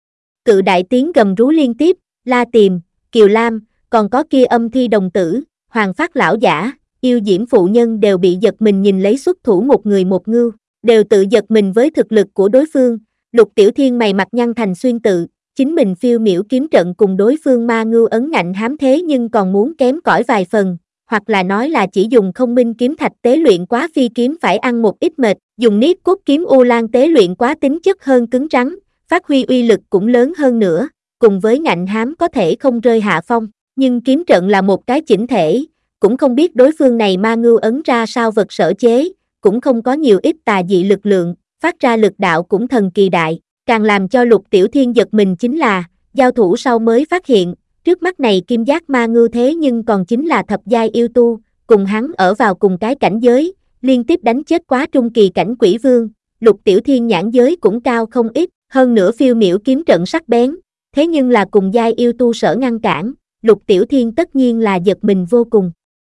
Cự đại tiếng gầm rú liên tiếp, La Tiềm, Kiều Lam, còn có kia Âm Thi đồng tử, Hoàng Phát lão giả, Yêu Diễm phụ nhân đều bị giật mình nhìn lấy xuất thủ một người một ngưu, đều tự giật mình với thực lực của đối phương. Lục Tiểu Thiên mày mặt nhăn thành xuyên tự, chính mình phiêu miểu kiếm trận cùng đối phương ma ngưu ấn ngạnh hám thế nhưng còn muốn kém cỏi vài phần, hoặc là nói là chỉ dùng không minh kiếm thạch tế luyện quá phi kiếm phải ăn một ít mệt, dùng niết cốt kiếm u lan tế luyện quá tính chất hơn cứng rắn, phát huy uy lực cũng lớn hơn nữa, cùng với ngạnh hám có thể không rơi hạ phong, nhưng kiếm trận là một cái chỉnh thể, cũng không biết đối phương này ma ngưu ấn ra sao vật sở chế, cũng không có nhiều ít tà dị lực lượng, phát ra lực đạo cũng thần kỳ đại, càng làm cho Lục Tiểu Thiên giật mình chính là, giao thủ sau mới phát hiện, trước mắt này kim giác ma ngưu thế nhưng còn chính là thập giai yêu tu, cùng hắn ở vào cùng cái cảnh giới, liên tiếp đánh chết quá trung kỳ cảnh quỷ vương, Lục Tiểu Thiên nhãn giới cũng cao không ít, hơn nữa phiêu miểu kiếm trận sắc bén, thế nhưng là cùng giai yêu tu sở ngăn cản, Lục Tiểu Thiên tất nhiên là giật mình vô cùng.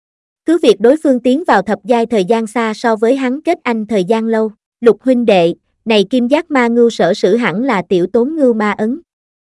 Cứ việc đối phương tiến vào thập giai thời gian xa so với hắn kết anh thời gian lâu, Lục huynh đệ, này kim giác ma ngưu sở sử hẳn là tiểu Tốn ngưu ma ấn.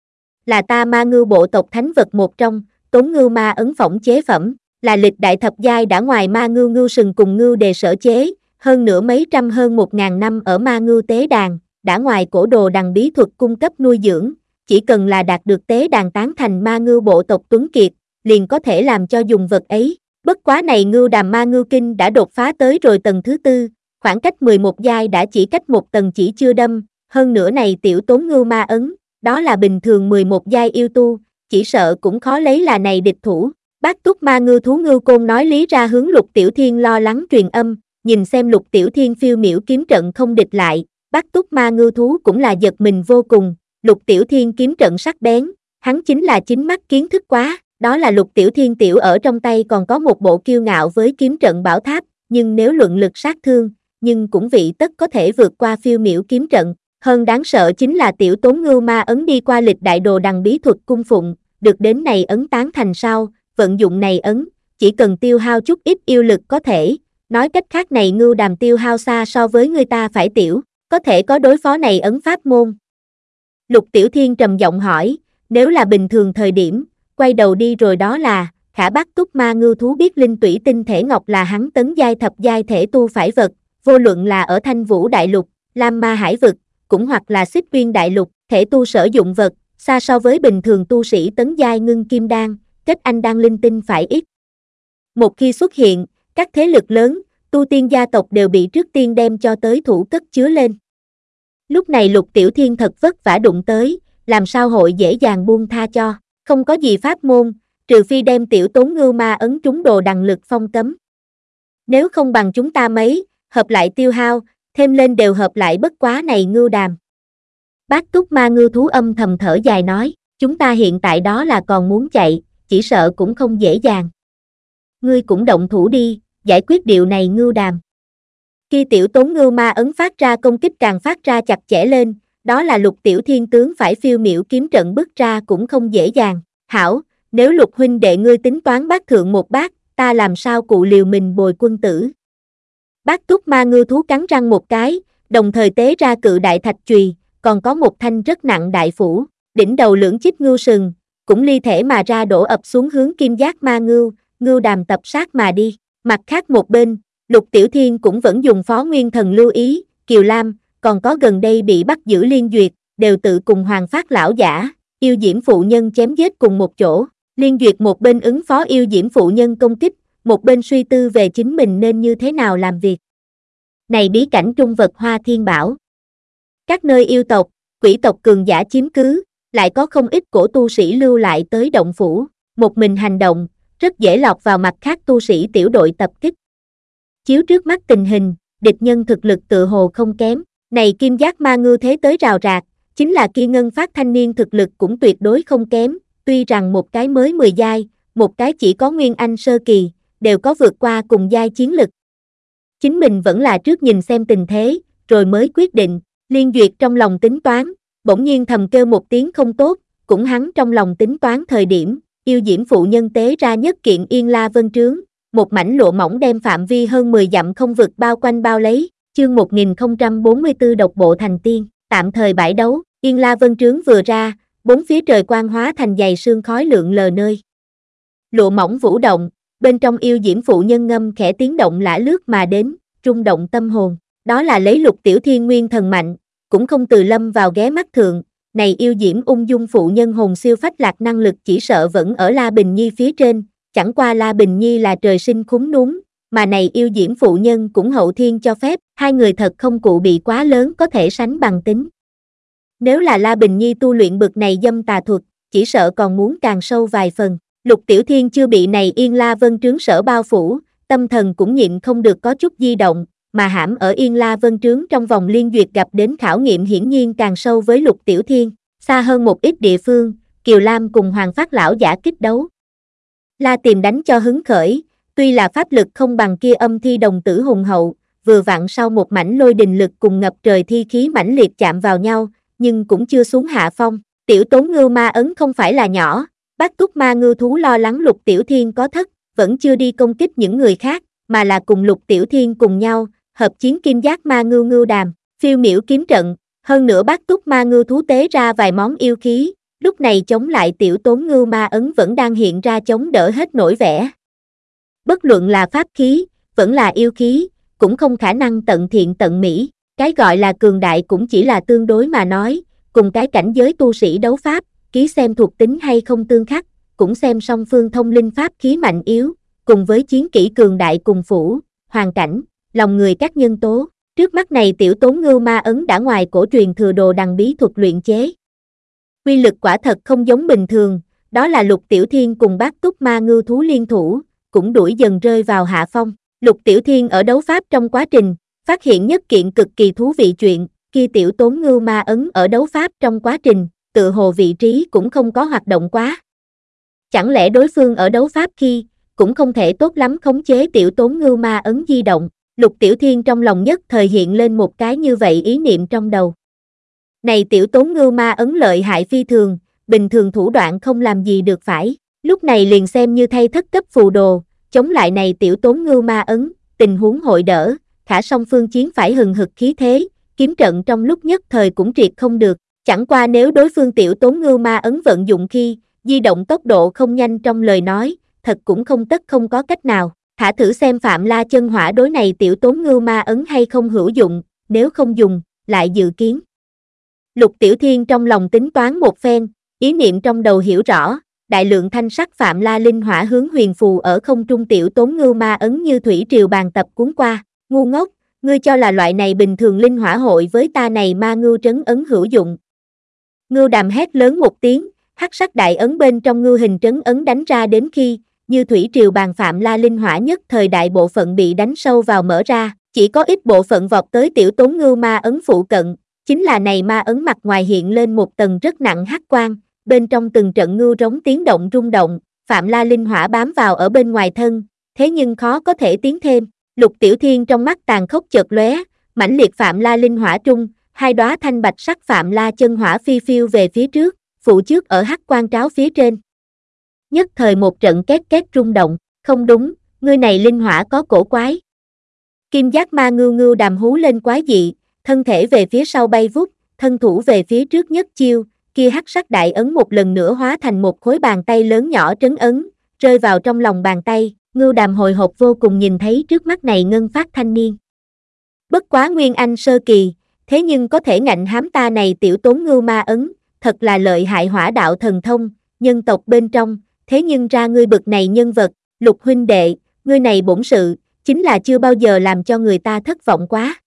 Là ta ma ngưu bộ tộc thánh vật một trong, Tốn ngưu ma ấn phỏng chế phẩm, là lịch đại thập giai đã ngoài ma ngưu ngưu sừng cùng ngưu đề sở chế, hơn nữa mấy trăm hơn 1000 năm ở ma ngưu tế đàn, đã ngoài cổ đồ đằng bí thuật cung cấp nuôi dưỡng, chỉ cần là đạt được tế đàn tán thành ma ngưu bộ tộc tuấn kiệt, liền có thể làm cho dùng vật ấy. Bất quá này ngưu đàm ma ngưu kinh đã đột phá tới rồi tầng thứ tư, khoảng cách 11 giai đã chỉ cách một tầng chỉ chưa đâm, hơn nữa này tiểu Tốn ngưu ma ấn, đó là bình thường 11 giai yêu tu, chỉ sợ cũng khó lấy là này địch thủ. Bác túc ma ngưu thú ngưu côn nói lý ra hướng Lục Tiểu Thiên lo lắng truyền âm, nhìn xem Lục Tiểu Thiên phiêu miểu kiếm trận không địch lại, bác túc ma ngưu thú cũng là giật mình vô cùng, Lục Tiểu Thiên kiếm trận sắc bén, hắn chính là chính mắt kiến thức quá, đó là Lục Tiểu Thiên tiểu ở trong tay còn có một bộ kiêu ngạo với kiếm trận bảo tháp, nhưng nếu luận lực sát thương, nhưng cũng vị tất có thể vượt qua phiêu miểu kiếm trận. Hơn đáng sợ chính là tiểu Tốn ngưu ma ấn đi qua lịch đại đồ đằng bí thuật cung phụng, được đến này ấn tán thành sau, vận dụng này ấn, chỉ cần tiêu hao chút ít yêu lực có thể, nói cách khác này ngưu đàm tiêu hao xa so với người ta phải tiểu, có thể có đối phó này ấn pháp môn. Lục Tiểu Thiên trầm giọng hỏi, nếu là bình thường thời điểm, quay đầu đi rồi đó là, khả bác túc ma ngưu thú biết linh tủy tinh thể ngọc là hắn tấn giai thập giai thể tu phải vật, vô luận là ở Thanh Vũ Đại Lục, Lam Ma Hải Vực, cũng hoặc là Xích Uyên Đại Lục, thể tu sử dụng vật, xa so với bình thường tu sĩ tấn giai ngưng kim đan, kết anh đan linh tinh phải ít. Một khi xuất hiện, các thế lực lớn, tu tiên gia tộc đều bị trước tiên đem cho tới thủ cất chứa lên. Lúc này Lục Tiểu Thiên thật vất vả đụng tới, làm sao hội dễ dàng buông tha cho, không có gì pháp môn, trừ phi đem tiểu Tốn ngưu ma ấn trúng đồ đằng lực phong cấm. Nếu không bằng chúng ta mấy, hợp lại tiêu hao, thêm lên đều hợp lại bất quá này ngưu đàm. Bác túc ma ngưu thú âm thầm thở dài nói, chúng ta hiện tại đó là còn muốn chạy, chỉ sợ cũng không dễ dàng. Ngươi cũng động thủ đi, giải quyết điều này ngưu đàm. Khi tiểu Tốn ngưu ma ấn phát ra công kích càng phát ra chặt chẽ lên, đó là Lục Tiểu Thiên tướng phải phiêu miểu kiếm trận bước ra cũng không dễ dàng. Hảo, nếu Lục huynh đệ ngươi tính toán bác thượng một bác, ta làm sao cụ liều mình bồi quân tử. Bác túc ma ngưu thú cắn răng một cái, đồng thời tế ra cự đại thạch chùy, còn có một thanh rất nặng đại phủ, đỉnh đầu lưỡng chích ngưu sừng, cũng ly thể mà ra đổ ập xuống hướng Kim Giác Ma Ngưu, Ngưu Đàm tập sát mà đi. Mặt khác một bên, Lục Tiểu Thiên cũng vẫn dùng Phó Nguyên Thần lưu ý, Kiều Lam, còn có gần đây bị bắt giữ Liên Duyệt, đều tự cùng Hoàng Phát lão giả, yêu diễm phụ nhân chém giết cùng một chỗ. Liên Duyệt một bên ứng phó yêu diễm phụ nhân công kích, một bên suy tư về chính mình nên như thế nào làm việc. Này bí cảnh trung vật Hoa Thiên Bảo. Các nơi yêu tộc, quỷ tộc cường giả chiếm cứ, lại có không ít cổ tu sĩ lưu lại tới động phủ, một mình hành động, rất dễ lọt vào mặt khác tu sĩ tiểu đội tập kích. Chiếu trước mắt tình hình, địch nhân thực lực tự hồ không kém, này Kim Giác Ma Ngưu thế tới rào rạc, chính là Kia Ngân Phát thanh niên thực lực cũng tuyệt đối không kém, tuy rằng một cái mới 10 giai, một cái chỉ có Nguyên Anh sơ kỳ, đều có vượt qua cùng giai chiến lực. Chính mình vẫn là trước nhìn xem tình thế, rồi mới quyết định. Liên Duyệt trong lòng tính toán, bỗng nhiên thầm kêu một tiếng không tốt, cũng hắn trong lòng tính toán thời điểm, yêu diễm phụ nhân tế ra nhất kiện Yên La Vân Trướng, một mảnh lụa mỏng đem phạm vi hơn 10 dặm không vực bao quanh bao lấy, chương 1044 độc bộ thành tiên, tạm thời bãi đấu, Yên La Vân Trướng vừa ra, bốn phía trời quang hóa thành dày sương khói lượn lờ nơi. Lụa mỏng vũ động, bên trong yêu diễm phụ nhân ngâm khẽ tiếng động lả lướt mà đến, rung động tâm hồn. Đó là lấy Lục Tiểu Thiên nguyên thần mạnh, cũng không từ lâm vào ghé mắt thượng, này yêu diễm ung dung phụ nhân hồn siêu phách lạc năng lực chỉ sợ vẫn ở La Bình Nhi phía trên, chẳng qua La Bình Nhi là trời sinh khúm núm, mà này yêu diễm phụ nhân cũng hậu thiên cho phép, hai người thật không cụ bị quá lớn có thể sánh bằng tính. Nếu là La Bình Nhi tu luyện bực này dâm tà thuật, chỉ sợ còn muốn càng sâu vài phần. Lục Tiểu Thiên chưa bị này Yên La Vân Trướng sở bao phủ, tâm thần cũng nhịn không được có chút di động, mà hãm ở Yên La Vân Trướng trong vòng Liên Duyệt gặp đến khảo nghiệm hiển nhiên càng sâu với Lục Tiểu Thiên, xa hơn một ít địa phương, Kiều Lam cùng Hoàng Phát lão giả kích đấu. La Tìm đánh cho hứng khởi, tuy là pháp lực không bằng kia âm thi đồng tử hùng hậu, vừa vặn sau một mảnh lôi đình lực cùng ngập trời thi khí mãnh liệt chạm vào nhau, nhưng cũng chưa xuống hạ phong. Tiểu Tốn Ngưu ma ấn không phải là nhỏ, Bát Túc ma ngưu thú lo lắng Lục Tiểu Thiên có thất, vẫn chưa đi công kích những người khác, mà là cùng Lục Tiểu Thiên cùng nhau, hợp chiến Kim Giác ma ngưu ngưu đàm, phiêu miểu kiếm trận, hơn nữa Bát Túc ma ngưu thú tế ra vài món yêu khí, lúc này chống lại Tiểu Tốn Ngưu ma ấn vẫn đang hiện ra chống đỡ hết nổi vẻ. Bất luận là pháp khí, vẫn là yêu khí, cũng không khả năng tận thiện tận mỹ, cái gọi là cường đại cũng chỉ là tương đối mà nói, cùng cái cảnh giới tu sĩ đấu pháp, ký xem thuộc tính hay không tương khắc, cũng xem song phương thông linh pháp khí mạnh yếu, cùng với chiến kỹ cường đại cùng phủ, hoàn cảnh, lòng người các nhân tố. Trước mắt này Tiểu Tốn Ngưu ma ấn đã ngoài cổ truyền thừa đồ đằng bí thuật luyện chế. Quy lực quả thật không giống bình thường, đó là Lục Tiểu Thiên cùng Bát Túc ma ngưu thú liên thủ, cũng đuổi dần rơi vào hạ phong. Lục Tiểu Thiên ở đấu pháp trong quá trình, phát hiện nhất kiện cực kỳ thú vị chuyện, kia Tiểu Tốn Ngưu ma ấn ở đấu pháp trong quá trình, tự hồ vị trí cũng không có hoạt động quá. Chẳng lẽ đối phương ở đấu pháp khi, cũng không thể tốt lắm khống chế Tiểu Tốn Ngưu ma ấn di động. Lục Tiểu Thiên trong lòng nhất thời hiện lên một cái như vậy ý niệm trong đầu. Này Tiểu Tốn Ngưu ma ấn lợi hại phi thường, bình thường thủ đoạn không làm gì được phải, lúc này liền xem như thay thất cấp phù đồ, chống lại này Tiểu Tốn Ngưu ma ấn, tình huống hội đỡ, khả song phương chiến phải hừng hực khí thế, kiếm trận trong lúc nhất thời cũng triệt không được, chẳng qua nếu đối phương Tiểu Tốn Ngưu ma ấn vận dụng khi, di động tốc độ không nhanh trong lời nói, thật cũng không tất không có cách nào. Thả thử xem Phạm La chân hỏa đối này Tiểu Tốn Ngưu ma ấn hay không hữu dụng, nếu không dùng, lại dự kiến. Lục Tiểu Thiên trong lòng tính toán một phen, ý niệm trong đầu hiểu rõ, đại lượng thanh sắc Phạm La linh hỏa hướng huyền phù ở không trung Tiểu Tốn Ngưu ma ấn như thủy triều bàn tập cuốn qua, ngu ngốc, ngươi cho là loại này bình thường linh hỏa hội với ta này ma ngưu trấn ấn hữu dụng. Ngưu đàm hét lớn một tiếng, hắc sắc đại ấn bên trong ngưu hình trấn ấn đánh ra đến khi, như thủy triều bàn Phạm La linh hỏa nhất thời đại bộ phận bị đánh sâu vào mở ra, chỉ có ít bộ phận vọt tới Tiểu Tốn Ngưu ma ấn phụ cận, chính là này ma ấn mặt ngoài hiện lên một tầng rất nặng hắc quang, bên trong từng trận ngưu rống tiếng động rung động, Phạm La linh hỏa bám vào ở bên ngoài thân, thế nhưng khó có thể tiến thêm. Lục Tiểu Thiên trong mắt tàn khốc chợt lóe, mãnh liệt Phạm La linh hỏa trung, hai đóa thanh bạch sắc Phạm La chân hỏa phi phiêu về phía trước, phụ trước ở hắc quang tráo phía trên. Nhất thời một trận két két rung động, không đúng, ngươi này linh hỏa có cổ quái. Kim Giác ma ngưu ngưu đàm hú lên quái dị, thân thể về phía sau bay vút, thân thủ về phía trước nhất chiêu, kia hắc sắc đại ấn một lần nữa hóa thành một khối bàn tay lớn nhỏ trấn ấn, rơi vào trong lòng bàn tay. Ngưu Đàm hồi hộp vô cùng nhìn thấy trước mắt này ngân phát thanh niên. Bất quá Nguyên Anh sơ kỳ, thế nhưng có thể ngạnh hám ta này tiểu tốn ngưu ma ấn, thật là lợi hại hỏa đạo thần thông, nhân tộc bên trong, thế nhưng ra ngươi bực này nhân vật, Lục huynh đệ, ngươi này bổn sự, chính là chưa bao giờ làm cho người ta thất vọng quá.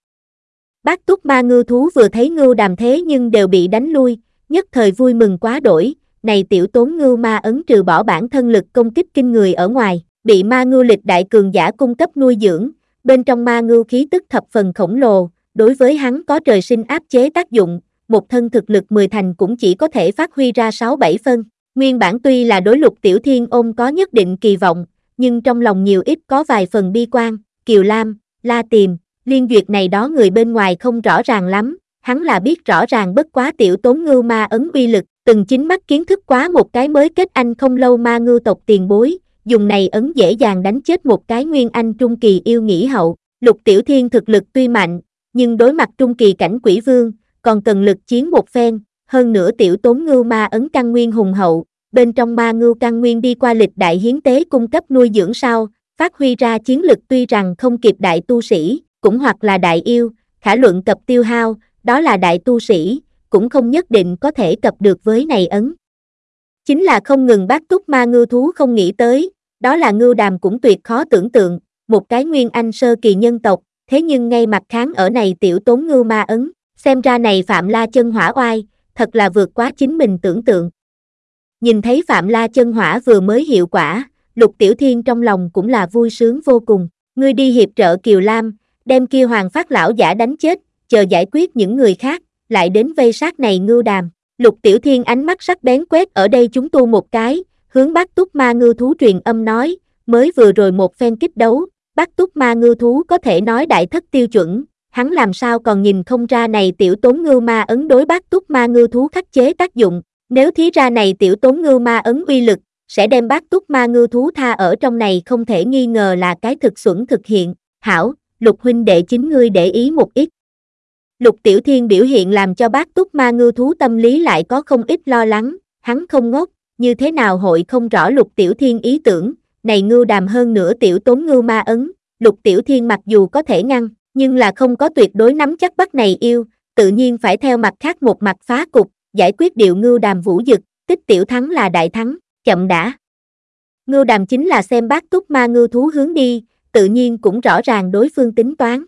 Bác túc ma ngưu thú vừa thấy Ngưu Đàm thế nhưng đều bị đánh lui, nhất thời vui mừng quá đổi, này tiểu tốn ngưu ma ấn trừ bỏ bản thân lực công kích kinh người ở ngoài, bị ma ngưu lịch đại cường giả cung cấp nuôi dưỡng, bên trong ma ngưu khí tức thập phần khổng lồ, đối với hắn có trời sinh áp chế tác dụng, một thân thực lực 10 thành cũng chỉ có thể phát huy ra 6-7 phân. Nguyên bản tuy là đối Lục Tiểu Thiên ôm có nhất định kỳ vọng, nhưng trong lòng nhiều ít có vài phần bi quan, Kiều Lam, La Tiềm, Liên Duyệt này đó người bên ngoài không rõ ràng lắm, hắn là biết rõ ràng bất quá tiểu tốn ngưu ma ấn uy lực, từng chính mắt kiến thức quá một cái mới kết anh không lâu ma ngưu tộc tiền bối, dùng này ấn dễ dàng đánh chết một cái Nguyên Anh trung kỳ yêu nghĩ hậu. Lục Tiểu Thiên thực lực tuy mạnh, nhưng đối mặt trung kỳ cảnh quỷ vương, còn cần lực chiến một phen, hơn nữa tiểu tốn ngưu ma ấn căn nguyên hùng hậu, bên trong ma ngưu căn nguyên đi qua lịch đại hiến tế cung cấp nuôi dưỡng sau, phát huy ra chiến lực tuy rằng không kịp đại tu sĩ, cũng hoặc là đại yêu, khả luận cập tiêu hao, đó là đại tu sĩ, cũng không nhất định có thể cập được với này ấn. Chính là không ngừng bác túc ma ngưu thú không nghĩ tới, đó là Ngưu Đàm cũng tuyệt khó tưởng tượng, một cái Nguyên Anh sơ kỳ nhân tộc, thế nhưng ngay mặt kháng ở này tiểu tốn ngưu ma ấn, xem ra này Phạm La chân hỏa oai, thật là vượt quá chính mình tưởng tượng. Nhìn thấy Phạm La chân hỏa vừa mới hiệu quả, Lục Tiểu Thiên trong lòng cũng là vui sướng vô cùng, ngươi đi hiệp trợ Kiều Lam, đem kia Hoàng Phát lão giả đánh chết, chờ giải quyết những người khác, lại đến vây sát này Ngưu Đàm. Lục Tiểu Thiên ánh mắt sắc bén quét ở đây chúng tu một cái, hướng Bác Túc Ma ngưu thú truyền âm nói, mới vừa rồi một phen kích đấu, Bác Túc Ma ngưu thú có thể nói đại thất tiêu chuẩn, hắn làm sao còn nhìn không ra này tiểu tốn ngưu ma ấn đối Bác Túc Ma ngưu thú khắc chế tác dụng, nếu thí ra này tiểu tốn ngưu ma ấn uy lực, sẽ đem Bác Túc Ma ngưu thú tha ở trong này không thể nghi ngờ là cái thực xuẩn thực hiện, hảo, Lục huynh đệ chính ngươi để ý một ít. Lục Tiểu Thiên biểu hiện làm cho Bác Túc Ma ngưu thú tâm lý lại có không ít lo lắng, hắn không ngốc, như thế nào hội không rõ Lục Tiểu Thiên ý tưởng, này Ngưu Đàm hơn nữa tiểu tốn ngưu ma ấn, Lục Tiểu Thiên mặc dù có thể ngăn, nhưng là không có tuyệt đối nắm chắc bắt này yêu, tự nhiên phải theo mặt khác một mặt phá cục, giải quyết điệu Ngưu Đàm vũ dực, tích tiểu thắng là đại thắng, chậm đã. Ngưu Đàm chính là xem Bác Túc Ma ngưu thú hướng đi, tự nhiên cũng rõ ràng đối phương tính toán.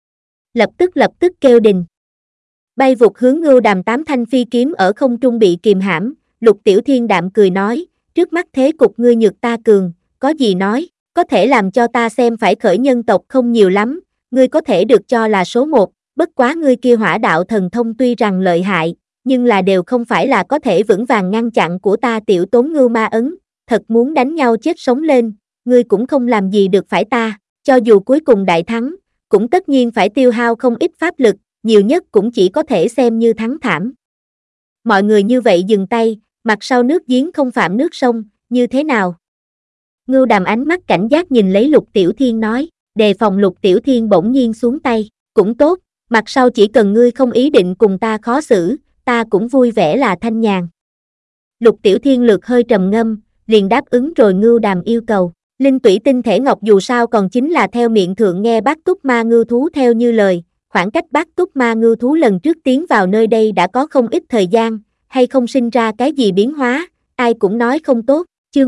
Lập tức kêu đình. Bay vụt hướng Ngưu Đàm 8 thanh phi kiếm ở không trung bị kìm hãm, Lục Tiểu Thiên đạm cười nói, trước mắt thế cục ngươi nhược ta cường, có gì nói, có thể làm cho ta xem phải khởi nhân tộc không nhiều lắm, ngươi có thể được cho là số 1, bất quá ngươi kia hỏa đạo thần thông tuy rằng lợi hại, nhưng là đều không phải là có thể vững vàng ngăn chặn của ta tiểu tốn ngưu ma ấn, thật muốn đánh nhau chết sống lên, ngươi cũng không làm gì được phải ta, cho dù cuối cùng đại thắng, cũng tất nhiên phải tiêu hao không ít pháp lực, nhiều nhất cũng chỉ có thể xem như thắng thảm. Mọi người như vậy dừng tay, mặt sau nước giếng không phạm nước sông, như thế nào? Ngưu Đàm ánh mắt cảnh giác nhìn lấy Lục Tiểu Thiên nói, đề phòng Lục Tiểu Thiên bỗng nhiên xuống tay, cũng tốt, mặt sau chỉ cần ngươi không ý định cùng ta khó xử, ta cũng vui vẻ là thanh nhàn. Lục Tiểu Thiên lược hơi trầm ngâm, liền đáp ứng rồi Ngưu Đàm yêu cầu. Linh tủy tinh thể ngọc dù sao còn chính là theo miệng thượng nghe Bác Túc Ma ngưu thú theo như lời, khoảng cách Bác Túc Ma ngưu thú lần trước tiến vào nơi đây đã có không ít thời gian, hay không sinh ra cái gì biến hóa, ai cũng nói không tốt. Chương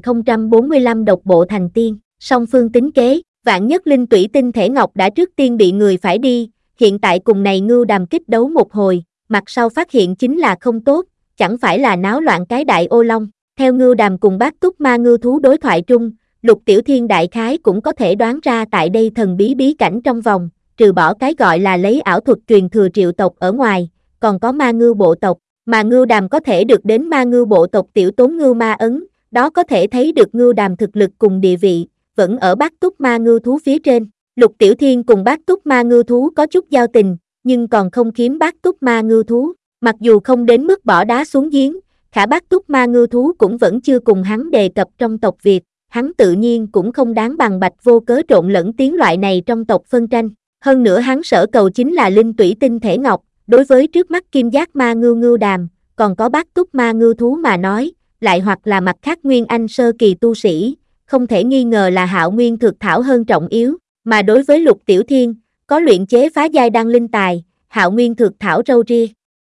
1045 độc bộ thành tiên, song phương tính kế, vạn nhất linh tủy tinh thể ngọc đã trước tiên bị người phải đi, hiện tại cùng này Ngưu Đàm kích đấu một hồi, mặt sau phát hiện chính là không tốt, chẳng phải là náo loạn cái đại ô long. Theo Ngưu Đàm cùng Bác Túc Ma ngưu thú đối thoại trung, Lục Tiểu Thiên đại khái cũng có thể đoán ra tại đây thần bí bí cảnh trong vòng, trừ bỏ cái gọi là lấy ảo thuật truyền thừa triệu tộc ở ngoài, còn có ma ngưu bộ tộc, mà Ngưu Đàm có thể được đến ma ngưu bộ tộc tiểu tốn ngưu ma ấn, đó có thể thấy được Ngưu Đàm thực lực cùng địa vị, vẫn ở Bác Túc Ma ngưu thú phía trên. Lục Tiểu Thiên cùng Bác Túc Ma ngưu thú có chút giao tình, nhưng còn không khiếm Bác Túc Ma ngưu thú, mặc dù không đến mức bỏ đá xuống giếng, khả Bác Túc Ma ngưu thú cũng vẫn chưa cùng hắn đề cập trong tộc Việt, hắn tự nhiên cũng không đáng bằng bạch vô cớ trộn lẫn tiếng loại này trong tộc phân tranh. Hơn nữa hắn sở cầu chính là linh tủy tinh thể ngọc, đối với trước mắt kim giác ma ngưu Ngưu Đàm, còn có bát túc ma ngư thú mà nói, lại hoặc là mặt khác nguyên anh sơ kỳ tu sĩ, không thể nghi ngờ là Hạo Nguyên Thược Thảo hơn trọng yếu, mà đối với Lục Tiểu Thiên, có luyện chế phá giai đan linh tài, Hạo Nguyên Thược Thảo râu ria.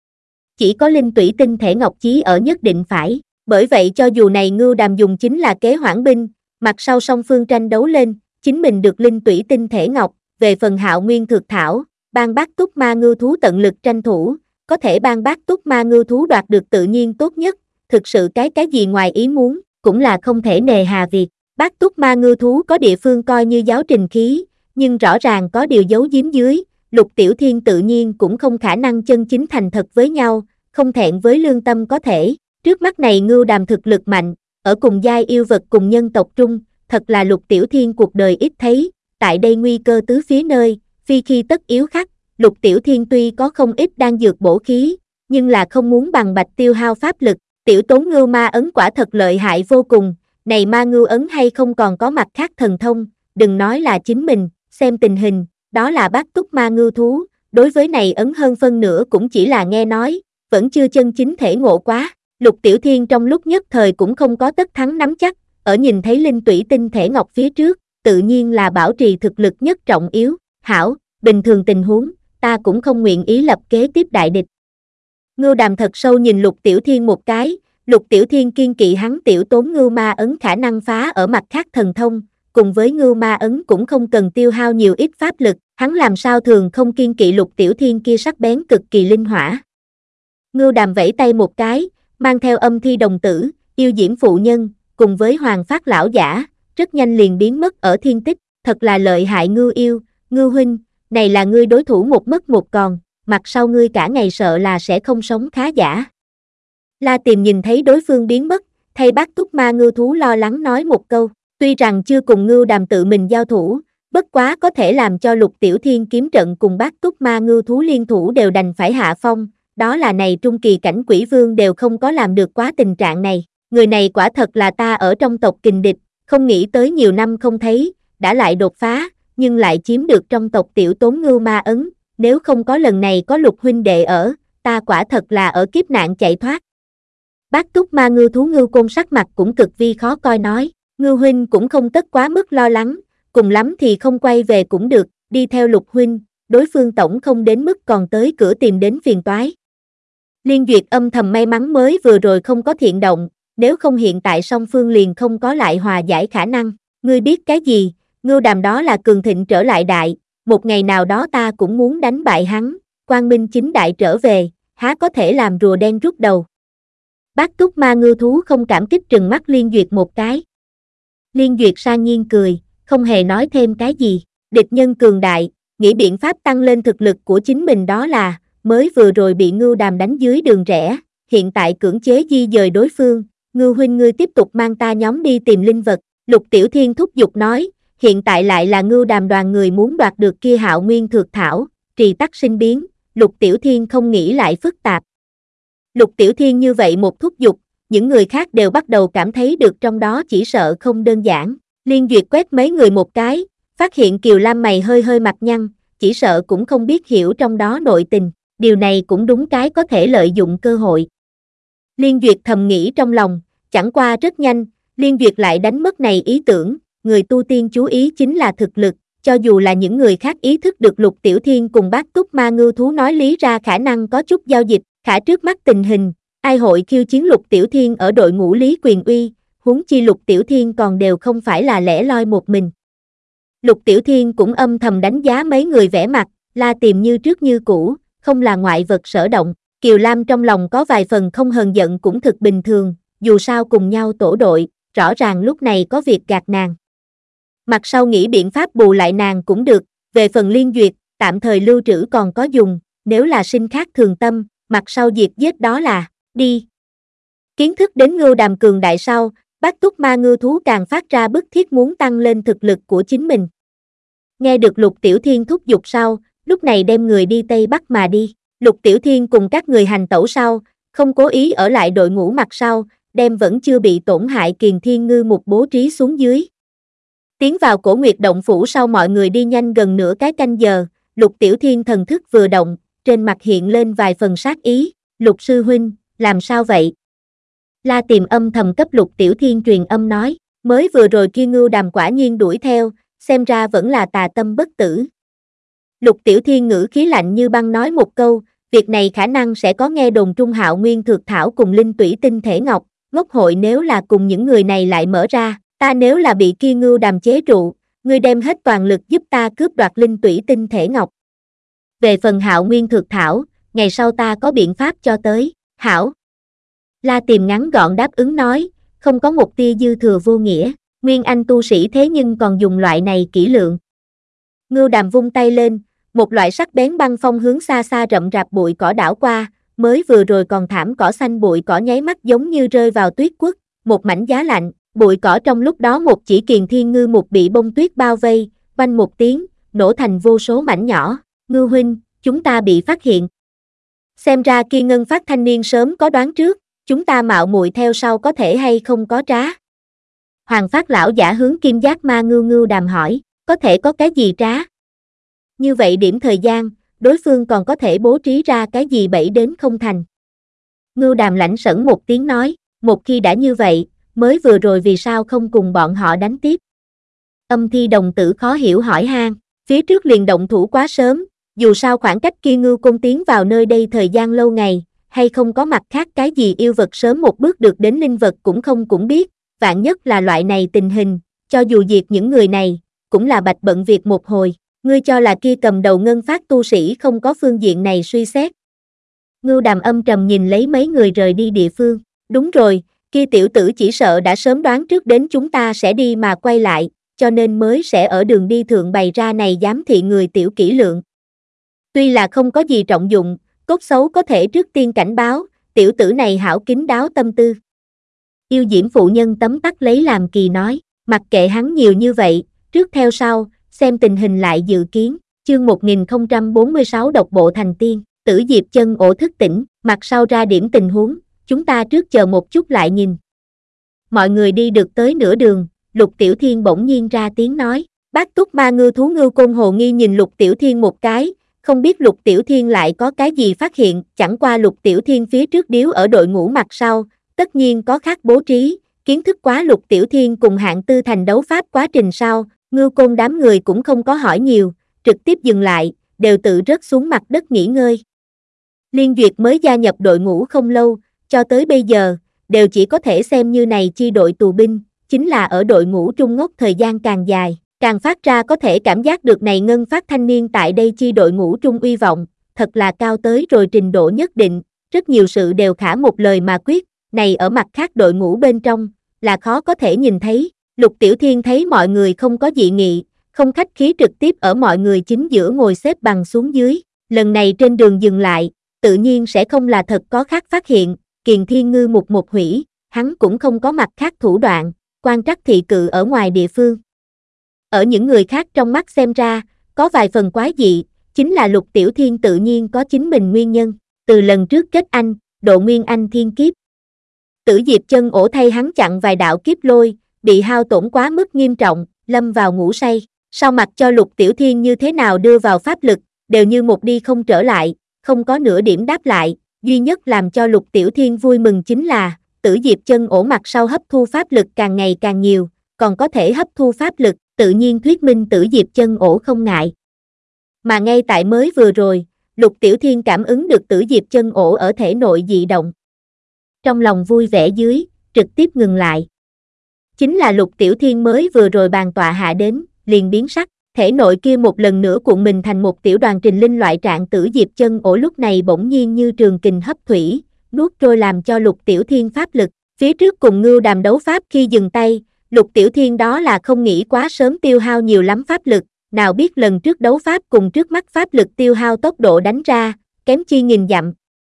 Chỉ có linh tủy tinh thể ngọc chí ở nhất định phải, bởi vậy cho dù này Ngưu Đàm dùng chính là kế hoãn binh, mặt sau song phương tranh đấu lên, chính mình được linh tủy tinh thể ngọc, về phần Hạo Nguyên Thược Thảo, ban bát túc ma ngư thú tận lực tranh thủ, có thể ban bát túc ma ngư thú đoạt được tự nhiên tốt nhất, thực sự cái gì ngoài ý muốn, cũng là không thể nề hà việc. Bát túc ma ngư thú có địa phương coi như giáo trình khí, nhưng rõ ràng có điều giấu giếm dưới, Lục Tiểu Thiên tự nhiên cũng không khả năng chân chính thành thật với nhau, không thẹn với lương tâm có thể. Trước mắt này Ngưu Đàm thực lực mạnh, ở cùng giai yêu vật cùng nhân tộc trung, thật là Lục Tiểu Thiên cuộc đời ít thấy, tại đây nguy cơ tứ phía nơi, phi khi tất yếu khắc, Lục Tiểu Thiên tuy có không ít đang dược bổ khí, nhưng là không muốn bằng bạch tiêu hao pháp lực, tiểu tốn ngưu ma ấn quả thật lợi hại vô cùng, này ma ngưu ấn hay không còn có mặt khác thần thông, đừng nói là chính mình, xem tình hình, đó là bát túc ma ngưu thú, đối với này ấn hơn phân nửa cũng chỉ là nghe nói, vẫn chưa chân chính thể ngộ quá. Lục Tiểu Thiên trong lúc nhất thời cũng không có tất thắng nắm chắc, ở nhìn thấy linh tủy tinh thể ngọc phía trước, tự nhiên là bảo trì thực lực nhất trọng yếu, hảo, bình thường tình huống, ta cũng không nguyện ý lập kế tiếp đại địch. Ngưu Đàm thật sâu nhìn Lục Tiểu Thiên một cái, Lục Tiểu Thiên kiên kỵ hắn tiểu tốn ngưu ma ấn khả năng phá ở mặt khác thần thông, cùng với ngưu ma ấn cũng không cần tiêu hao nhiều ít pháp lực, hắn làm sao thường không kiên kỵ Lục Tiểu Thiên kia sắc bén cực kỳ linh hỏa. Ngưu Đàm vẫy tay một cái, mang theo âm thi đồng tử, yêu diễm phụ nhân, cùng với hoàng phát lão giả, rất nhanh liền biến mất ở thiên tích, thật là lợi hại Ngưu yêu, Ngưu huynh, này là ngươi đối thủ một mất một còn, mặt sau ngươi cả ngày sợ là sẽ không sống khá giả. La Tìm nhìn thấy đối phương biến mất, thay bát túc ma ngưu thú lo lắng nói một câu, tuy rằng chưa cùng Ngưu Đàm tự mình giao thủ, bất quá có thể làm cho Lục Tiểu Thiên kiếm trận cùng bát túc ma ngưu thú liên thủ đều đành phải hạ phong, đó là này trung kỳ cảnh quỷ vương đều không có làm được quá tình trạng này, người này quả thật là ta ở trong tộc kình địch, không nghĩ tới nhiều năm không thấy, đã lại đột phá, nhưng lại chiếm được trong tộc tiểu tốn ngưu ma ấn, nếu không có lần này có Lục huynh đệ ở, ta quả thật là ở kiếp nạn chạy thoát. Bát túc ma ngưu thú Ngưu Côn sắc mặt cũng cực vi khó coi nói, Ngưu huynh cũng không tất quá mức lo lắng, cùng lắm thì không quay về cũng được, đi theo Lục huynh, đối phương tổng không đến mức còn tới cửa tìm đến phiền toái. Liên Duyệt âm thầm may mắn mới vừa rồi không có thiện động, nếu không hiện tại song phương liền không có lại hòa giải khả năng, ngươi biết cái gì, Ngưu Đàm đó là cường thịnh trở lại đại, một ngày nào đó ta cũng muốn đánh bại hắn, quang minh chính đại trở về, há có thể làm rùa đen rút đầu. Bát túc ma ngưu thú không cảm kích trừng mắt Liên Duyệt một cái. Liên Duyệt sang nhiên cười, không hề nói thêm cái gì, địch nhân cường đại, nghĩ biện pháp tăng lên thực lực của chính mình đó là, mới vừa rồi bị Ngưu Đàm đánh dưới đường rẽ, hiện tại cưỡng chế di dời đối phương, Ngưu huynh ngươi tiếp tục mang ta nhóm đi tìm linh vật, Lục Tiểu Thiên thúc giục nói, hiện tại lại là Ngưu Đàm đoàn người muốn đoạt được kia Hạo Nguyên Thược Thảo, trì tắc sinh biến, Lục Tiểu Thiên không nghĩ lại phức tạp. Lục Tiểu Thiên như vậy một thúc giục, những người khác đều bắt đầu cảm thấy được trong đó chỉ sợ không đơn giản. Liên Duyệt quét mấy người một cái, phát hiện Kiều Lam mày hơi hơi mặt nhăn, chỉ sợ cũng không biết hiểu trong đó nội tình, điều này cũng đúng cái có thể lợi dụng cơ hội. Liên Duyệt thầm nghĩ trong lòng, chẳng qua rất nhanh, Liên Duyệt lại đánh mất này ý tưởng, người tu tiên chú ý chính là thực lực, cho dù là những người khác ý thức được Lục Tiểu Thiên cùng bát túc ma ngưu thú nói lý ra khả năng có chút giao dịch, khả trước mắt tình hình, ai hội khiêu chiến Lục Tiểu Thiên ở đội ngũ Lý Quyền Uy, huống chi Lục Tiểu Thiên còn đều không phải là lẻ loi một mình. Lục Tiểu Thiên cũng âm thầm đánh giá mấy người vẻ mặt, La Tìm như trước như cũ, không là ngoại vật sở động, Kiều Lam trong lòng có vài phần không hờn giận cũng thực bình thường, dù sao cùng nhau tổ đội, rõ ràng lúc này có việc gạt nàng. Mặt sau nghĩ biện pháp bù lại nàng cũng được, về phần Liên Duyệt, tạm thời lưu trữ còn có dùng, nếu là sinh khác thường tâm, mặt sau diệt giết đó là, đi. Kiến thức đến Ngưu Đàm cường đại sau, bát túc ma ngưu thú càng phát ra bức thiết muốn tăng lên thực lực của chính mình. Nghe được Lục Tiểu Thiên thúc giục sau, lúc này đem người đi Tây Bắc mà đi, Lục Tiểu Thiên cùng các người hành tẩu sau, không cố ý ở lại đội ngũ mặt sau, đem vẫn chưa bị tổn hại Kiền Thiên Ngư một bố trí xuống dưới. Tiến vào Cổ Nguyệt động phủ sau mọi người đi nhanh gần nửa cái canh giờ, Lục Tiểu Thiên thần thức vừa động, trên mặt hiện lên vài phần sát ý, Lục sư huynh, làm sao vậy? La Tiềm âm thầm cấp Lục Tiểu Thiên truyền âm nói, mới vừa rồi kia Ngưu Đàm quả nhiên đuổi theo, xem ra vẫn là tà tâm bất tử. Lục Tiểu Thiên ngữ khí lạnh như băng nói một câu, việc này khả năng sẽ có nghe đồn Trung Hạo Nguyên Thược Thảo cùng linh tủy tinh thể ngọc, ngốc hội nếu là cùng những người này lại mở ra, ta nếu là bị kia Ngưu Đàm chế trụ, ngươi đem hết toàn lực giúp ta cướp đoạt linh tủy tinh thể ngọc. Về phần Hạo Nguyên Thược Thảo, ngày sau ta có biện pháp cho tới, hảo. La Tiềm ngắn gọn đáp ứng nói, không có một tia dư thừa vô nghĩa, Nguyên Anh tu sĩ thế nhưng còn dùng loại này kỹ lượng. Ngưu Đàm vung tay lên, một loại sắc bén băng phong hướng xa xa rậm rạp bụi cỏ đảo qua, mới vừa rồi còn thảm cỏ xanh bụi cỏ nháy mắt giống như rơi vào tuyết quất, một mảnh giá lạnh, bụi cỏ trong lúc đó một chỉ Kiền Thiên Ngư Mục bị bông tuyết bao vây, vang một tiếng, nổ thành vô số mảnh nhỏ, Ngưu huynh, chúng ta bị phát hiện. Xem ra kia Ngân Phát thanh niên sớm có đoán trước, chúng ta mạo muội theo sau có thể hay không có trá. Hoàng Phát lão giả hướng Kim Giác Ma Ngưu Đàm hỏi, có thể có cái gì trá? Như vậy điểm thời gian, đối phương còn có thể bố trí ra cái gì bẫy đến không thành. Ngưu Đàm lãnh sẩn một tiếng nói, một khi đã như vậy, mới vừa rồi vì sao không cùng bọn họ đánh tiếp? Âm Thi đồng tử khó hiểu hỏi han, phía trước liền động thủ quá sớm, dù sao khoảng cách kia Ngưu Côn tiến vào nơi đây thời gian lâu ngày, hay không có mặt khác cái gì yêu vật sớm một bước được đến linh vật cũng biết, vạn nhất là loại này tình hình, cho dù diệt những người này, cũng là bạch bận việc một hồi, ngươi cho là kia cầm đầu Ngân Phát tu sĩ không có phương diện này suy xét. Ngưu Đàm âm trầm nhìn lấy mấy người rời đi địa phương, đúng rồi, kia tiểu tử chỉ sợ đã sớm đoán trước đến chúng ta sẽ đi mà quay lại, cho nên mới sẽ ở đường đi thượng bày ra này giám thị người tiểu kỹ lượng. Tuy là không có gì trọng dụng, cốt xấu có thể trước tiên cảnh báo, tiểu tử này hảo kín đáo tâm tư. Yêu diễm phụ nhân tấm tắc lấy làm kỳ nói, mặc kệ hắn nhiều như vậy, trước theo sau, xem tình hình lại dự kiến, chương 1046 độc bộ thành tiên, Tử Diệp Chân ổ thức tỉnh, mặt sau ra điểm tình huống, chúng ta trước chờ một chút lại nhìn. Mọi người đi được tới nửa đường, Lục Tiểu Thiên bỗng nhiên ra tiếng nói, Bác Túc Ma Ngư Thú Ngưu Côn hồ nghi nhìn Lục Tiểu Thiên một cái, không biết Lục Tiểu Thiên lại có cái gì phát hiện, chẳng qua Lục Tiểu Thiên phía trước điếu ở đội ngũ mặt sau, tất nhiên có khác bố trí, kiến thức quá Lục Tiểu Thiên cùng Hạng Tư Thành đấu pháp quá trình sau, Ngưu Côn đám người cũng không có hỏi nhiều, trực tiếp dừng lại, đều tự rớt xuống mặt đất nghỉ ngơi. Liên Duyệt mới gia nhập đội ngũ không lâu, cho tới bây giờ, đều chỉ có thể xem như này chi đội tù binh, chính là ở đội ngũ trung ngốc thời gian càng dài, càng phát ra có thể cảm giác được này Ngân Phát thanh niên tại đây chi đội ngũ trung uy vọng, thật là cao tới rồi trình độ nhất định, rất nhiều sự đều khả một lời mà quyết, này ở mặt khác đội ngũ bên trong, là khó có thể nhìn thấy. Lục Tiểu Thiên thấy mọi người không có dị nghị, không khách khí trực tiếp ở mọi người chính giữa ngồi xếp bằng xuống dưới, lần này trên đường dừng lại, tự nhiên sẽ không là thật có khác phát hiện, Kiền Thiên Ngư một hủy, hắn cũng không có mặt khác thủ đoạn, quan trắc thị cự ở ngoài địa phương. Ở những người khác trong mắt xem ra, có vài phần quái dị, chính là Lục Tiểu Thiên tự nhiên có chính mình nguyên nhân, từ lần trước kết anh, độ Nguyên Anh thiên kiếp. Tử Diệp Chân ổ thay hắn chặn vài đạo kiếp lôi, bị hao tổn quá mức nghiêm trọng, lâm vào ngủ say, sau mặt cho Lục Tiểu Thiên như thế nào đưa vào pháp lực, đều như một đi không trở lại, không có nửa điểm đáp lại, duy nhất làm cho Lục Tiểu Thiên vui mừng chính là, Tử Diệp Chân ổ mặt sau hấp thu pháp lực càng ngày càng nhiều, còn có thể hấp thu pháp lực, tự nhiên thuyết minh Tử Diệp Chân ổ không ngại. Mà ngay tại mới vừa rồi, Lục Tiểu Thiên cảm ứng được Tử Diệp Chân ổ ở thể nội dị động. Trong lòng vui vẻ dưới, trực tiếp ngừng lại. Chính là Lục Tiểu Thiên mới vừa rồi bàn tọa hạ đến, liền biến sắc, thể nội kia một lần nữa cuộn mình thành một tiểu đoàn trình linh loại trạng Tử Diệp Chân ổ lúc này bỗng nhiên như trường kình hấp thủy, nuốt trôi làm cho Lục Tiểu Thiên pháp lực. Phía trước cùng Ngưu Đàm đấu pháp khi dừng tay, Lục Tiểu Thiên đó là không nghĩ quá sớm tiêu hao nhiều lắm pháp lực, nào biết lần trước đấu pháp cùng trước mắt pháp lực tiêu hao tốc độ đánh ra, kém chi nghìn dặm.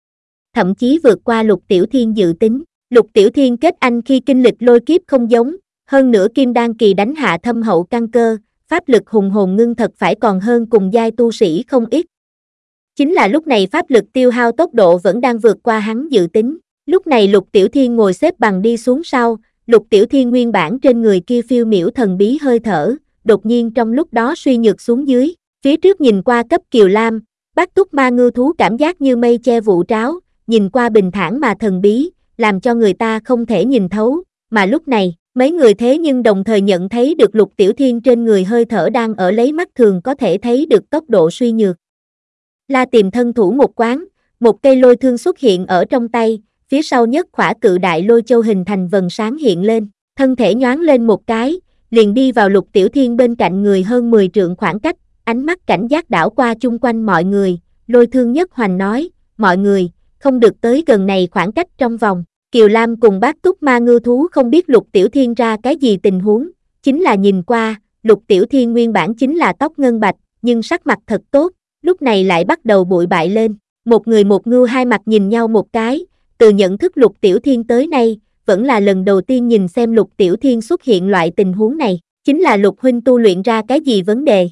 Thậm chí vượt qua Lục Tiểu Thiên dự tính. Lục Tiểu Thiên kết anh khi kinh lịch lôi kiếp không giống, hơn nữa kim đan kỳ đánh hạ thâm hậu căn cơ, pháp lực hùng hồn ngưng thật phải còn hơn cùng giai tu sĩ không ít. Chính là lúc này pháp lực tiêu hao tốc độ vẫn đang vượt qua hắn dự tính. Lúc này Lục Tiểu Thiên ngồi xếp bằng đi xuống sau, Lục Tiểu Thiên nguyên bản trên người kia phiêu miểu thần bí hơi thở, đột nhiên trong lúc đó suy nhược xuống dưới, phía trước nhìn qua cấp Kiều Lam, Bác Túc Ma Ngư Thú cảm giác như mây che vụ tráo, nhìn qua bình thản mà thần bí, làm cho người ta không thể nhìn thấu, mà lúc này, mấy người thế nhưng đồng thời nhận thấy được Lục Tiểu Thiên trên người hơi thở đang ở lấy mắt thường có thể thấy được tốc độ suy nhược. La Tìm thân thủ một quán, một cây lôi thương xuất hiện ở trong tay, phía sau nhất khỏa cự đại lôi châu hình thành vầng sáng hiện lên, thân thể nhoáng lên một cái, liền đi vào Lục Tiểu Thiên bên cạnh người hơn 10 trượng khoảng cách, ánh mắt cảnh giác đảo qua chung quanh mọi người, lôi thương nhất hoành nói, mọi người, không được tới gần này khoảng cách trong vòng. Kiều Lam cùng Bác Túc Ma Ngưu Thú không biết Lục Tiểu Thiên ra cái gì tình huống, chính là nhìn qua, Lục Tiểu Thiên nguyên bản chính là tóc ngân bạch, nhưng sắc mặt thật tốt, lúc này lại bắt đầu bụi bại lên, một người một ngưu hai mặt nhìn nhau một cái, từ nhận thức Lục Tiểu Thiên tới nay, vẫn là lần đầu tiên nhìn xem Lục Tiểu Thiên xuất hiện loại tình huống này, chính là Lục huynh tu luyện ra cái gì vấn đề.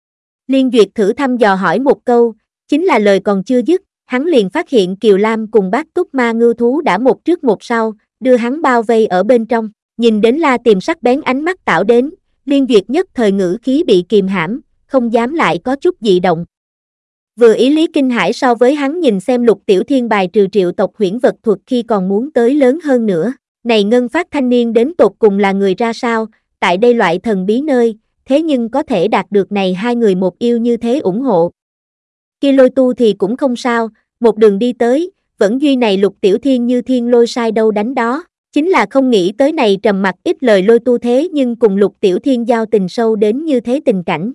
Liên Duyệt thử thăm dò hỏi một câu, chính là lời còn chưa dứt, hắn liền phát hiện Kiều Lam cùng Bác Túc Ma Ngưu Thú đã một trước một sau, đưa hắn bao vây ở bên trong, nhìn đến La Tìm sắc bén ánh mắt tạo đến, Liên Duyệt nhất thời ngữ khí bị kìm hãm, không dám lại có chút dị động. Vừa ý lý kinh hãi so với hắn nhìn xem Lục Tiểu Thiên bài trừ triệu tộc huyễn vật thuật khi còn muốn tới lớn hơn nữa, này ngân phát thanh niên đến tột cùng là người ra sao, tại đây loại thần bí nơi, thế nhưng có thể đạt được này hai người một yêu như thế ủng hộ. Kia lôi tu thì cũng không sao, một đường đi tới, vẫn duy này Lục Tiểu Thiên như thiên lôi sai đâu đánh đó, chính là không nghĩ tới này trầm mặc ít lời lôi tu thế nhưng cùng Lục Tiểu Thiên giao tình sâu đến như thế tình cảnh.